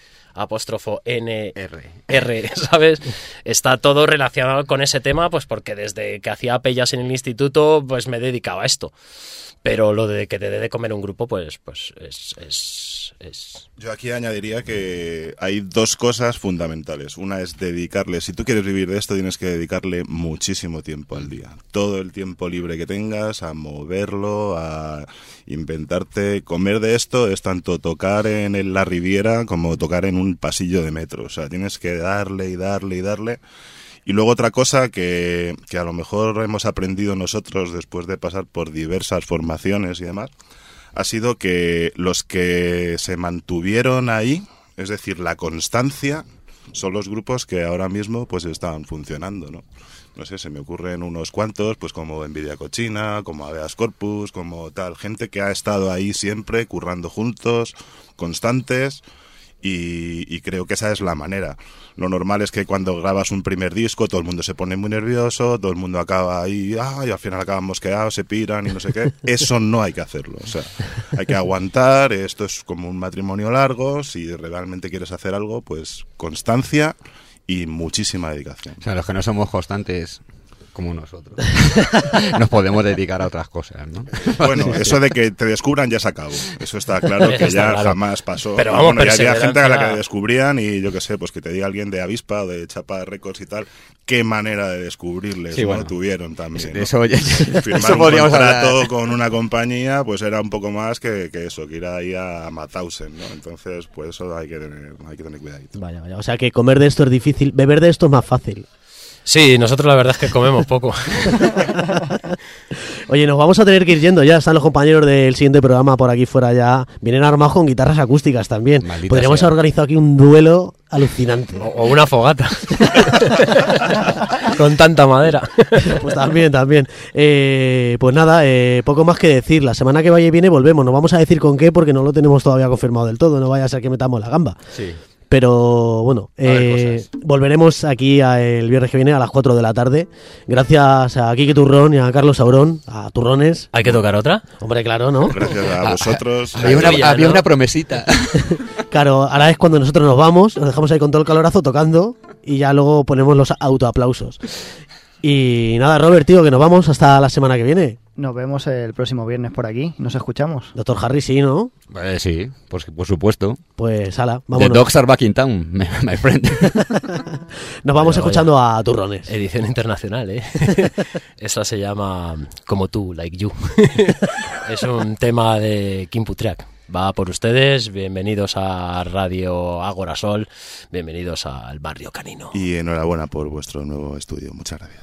R, ¿sabes? Está todo relacionado con ese tema, pues porque desde que hacía pellas en el instituto, pues me dedicaba a esto. Pero lo de que te dé de comer un grupo, pues es... Yo aquí añadiría que hay 2 cosas fundamentales. Una es dedicarle, si tú quieres vivir de esto, tienes que dedicarle muchísimo tiempo al día. Todo el tiempo libre que tengas, a moverlo, a inventarte. Comer de esto es tanto tocar en la Riviera como tocar en un pasillo de metro. O sea, tienes que darle y darle y darle. Y luego otra cosa que a lo mejor hemos aprendido nosotros después de pasar por diversas formaciones y demás, ha sido que los que se mantuvieron ahí, es decir, la constancia, son los grupos que ahora mismo pues están funcionando, ¿no? No sé, se me ocurren unos cuantos, pues como Envidia Cochina, como Habeas Corpus, como tal, gente que ha estado ahí siempre, currando juntos, constantes, y creo que esa es la manera. Lo normal es que cuando grabas un primer disco todo el mundo se pone muy nervioso, todo el mundo acaba ahí, y al final acaban mosqueados, se piran y no sé qué. Eso no hay que hacerlo, o sea, hay que aguantar, esto es como un matrimonio largo, si realmente quieres hacer algo, pues constancia y muchísima dedicación. O sea, los que no somos constantes como nosotros nos podemos dedicar a otras cosas, ¿no? Bueno, eso de que te descubran ya se acabó. Eso está claro que está ya claro. Jamás pasó. Pero vamos, bueno, ya había gente a la perseverancia. que descubrían y yo qué sé, pues que te diga alguien de Avispa o de Chapa Records y tal, qué manera de descubrirles, Sí, ¿no? bueno. Tuvieron también, ¿no? Eso, Firmar eso un podríamos contrato hablar. con una compañía pues era un poco más que eso, que ir ahí a Mauthausen, ¿no? Entonces, pues eso hay que tener cuidadito. Vaya, o sea que comer de esto es difícil, beber de esto es más fácil. Sí, nosotros la verdad es que comemos poco. Oye, nos vamos a tener que ir yendo ya. Están los compañeros del siguiente programa por aquí fuera ya. Vienen armados con guitarras acústicas también. Maldita Podríamos sea. haber organizado aquí un duelo alucinante. O una fogata. Con tanta madera. Pues también. Pues nada, poco más que decir. La semana que vaya y viene volvemos. No vamos a decir con qué porque no lo tenemos todavía confirmado del todo. No vaya a ser que metamos la gamba. Sí. Pero bueno, volveremos aquí el viernes que viene a las 4 de la tarde. Gracias a Quique Turrón y a Carlos Saurón, a Turrones. ¿Hay que tocar otra? Hombre, claro, ¿no? Gracias a vosotros. Había una promesita. Claro, ahora es cuando nosotros nos vamos, nos dejamos ahí con todo el calorazo tocando y ya luego ponemos los autoaplausos. Y nada, Robert, tío, que nos vamos hasta la semana que viene. Nos vemos el próximo viernes por aquí. Nos escuchamos. Doctor Harry, sí, ¿no? Sí, por supuesto. Pues ala, The vámonos. dogs are back in town, my friend. Nos vamos Vaya, escuchando a Turrones. Edición internacional, ¿eh? Esta se llama Como tú, Like You. Es un tema de Kim Putriak. Va por ustedes, bienvenidos a Radio Ágora Sol, bienvenidos al Barrio Canino. Y enhorabuena por vuestro nuevo estudio. Muchas gracias.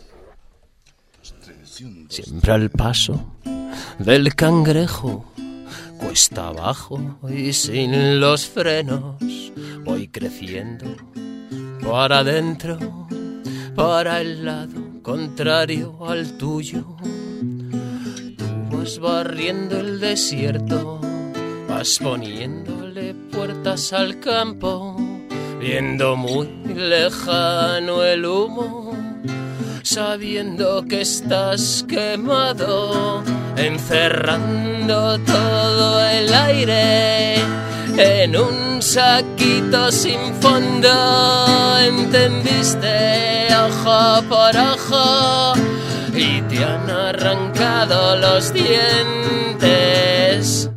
Siempre al paso del cangrejo, cuesta abajo y sin los frenos, voy creciendo para adentro, para el lado contrario al tuyo. Tú vas barriendo el desierto, vas poniéndole puertas al campo, viendo muy lejano el humo, sabiendo que estás quemado, encerrando todo el aire en un saquito sin fondo. Entendiste ojo por ojo y te han arrancado los dientes.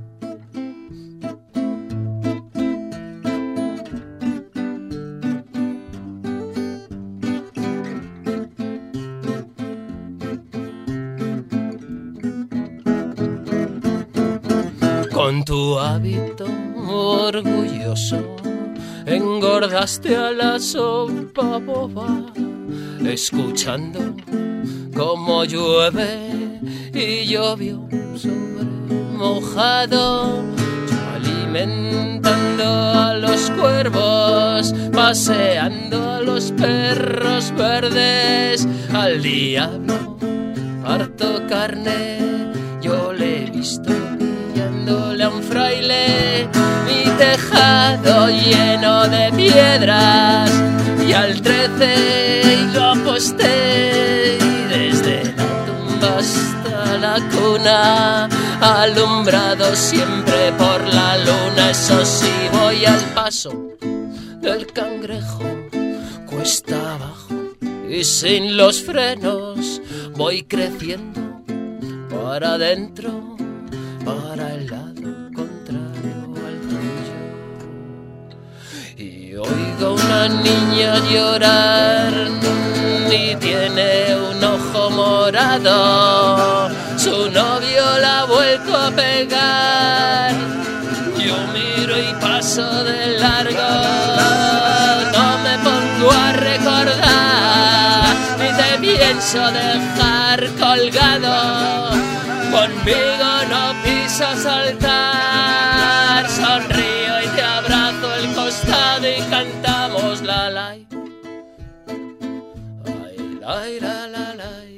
Con tu hábito orgulloso engordaste a la sopa boba, escuchando cómo llueve y llovió sobre mojado, yo alimentando a los cuervos, paseando a los perros verdes, al diablo harto carne, yo le he visto pillándole a un fraile, mi tejado lleno de piedras, y al 13 lo aposté, y desde la tumba hasta la cuna, alumbrado siempre por la luna. Eso sí, voy al paso del cangrejo, cuesta abajo y sin los frenos, voy creciendo para adentro, para el lado contrario al tuyo. Y oigo una niña llorar y tiene un ojo morado, su novio la ha vuelto a pegar, yo miro y paso de largo, no me pongo a recordar pienso dejar colgado. Conmigo no piso saltar. Sonrío y te abrazo el costado y cantamos la lai. Ay, lai, la, la, lai.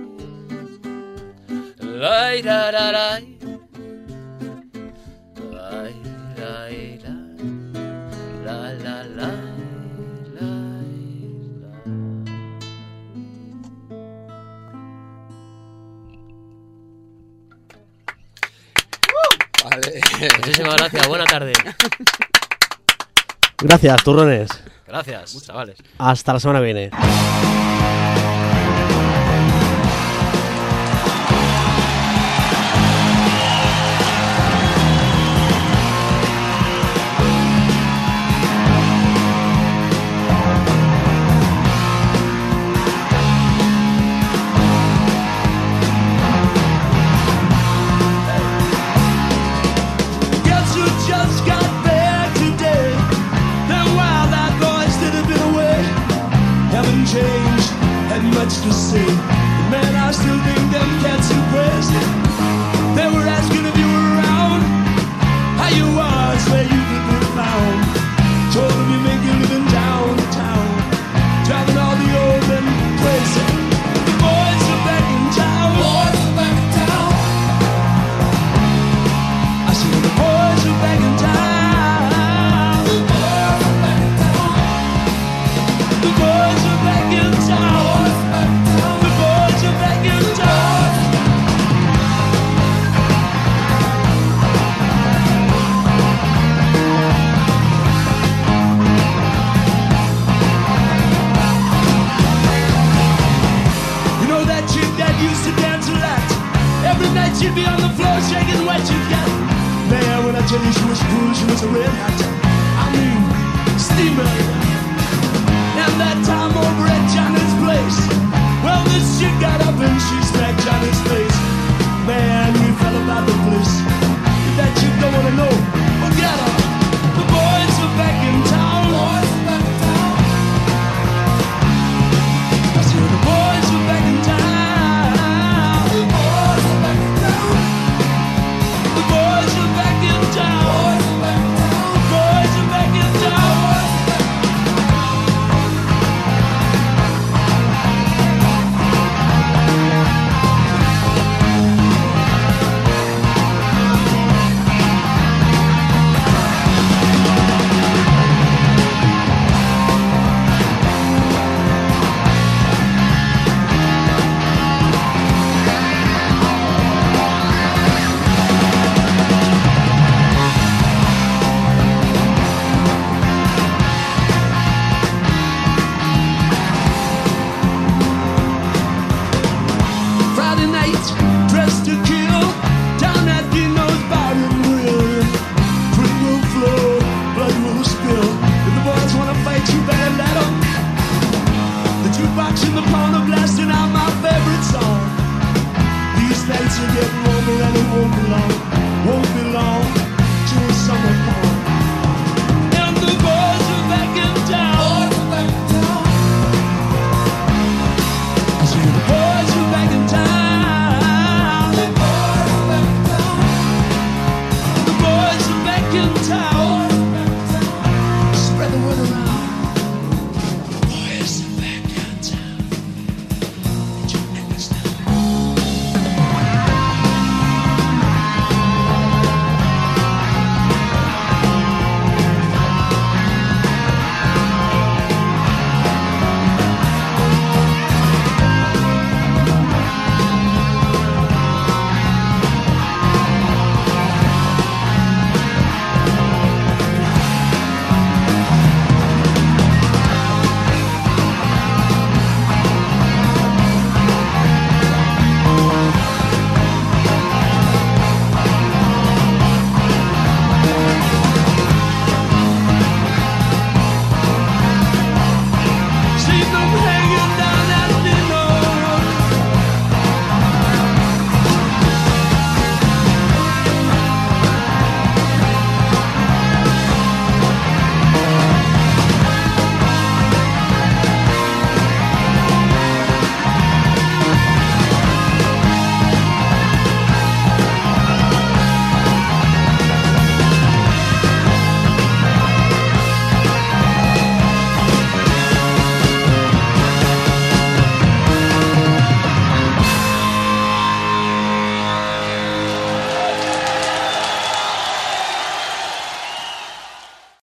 Lai, la, la, lai. Lai, lai, la, la, la. Vale. Muchísimas gracias, buena tarde. Gracias, turrones. Gracias, chavales. Hasta la semana que viene. Changed, had much to say. Man, I still think them cats impressed. They were asking if you were around, how you was, where you could be found. Told them you make your living downtown, driving all the old men crazy. The boys are back in town. Boys are back in town. I said the boys are back in town. The boys are back in town. The boys are back in town. The boys are back in town. You know that chick that used to dance a lot? Every night she'd be on the floor shaking what she got. Man, when I tell you she was cool, she was a red hot. I mean, steaming. And that time over at Johnny's place, well, this chick got up and she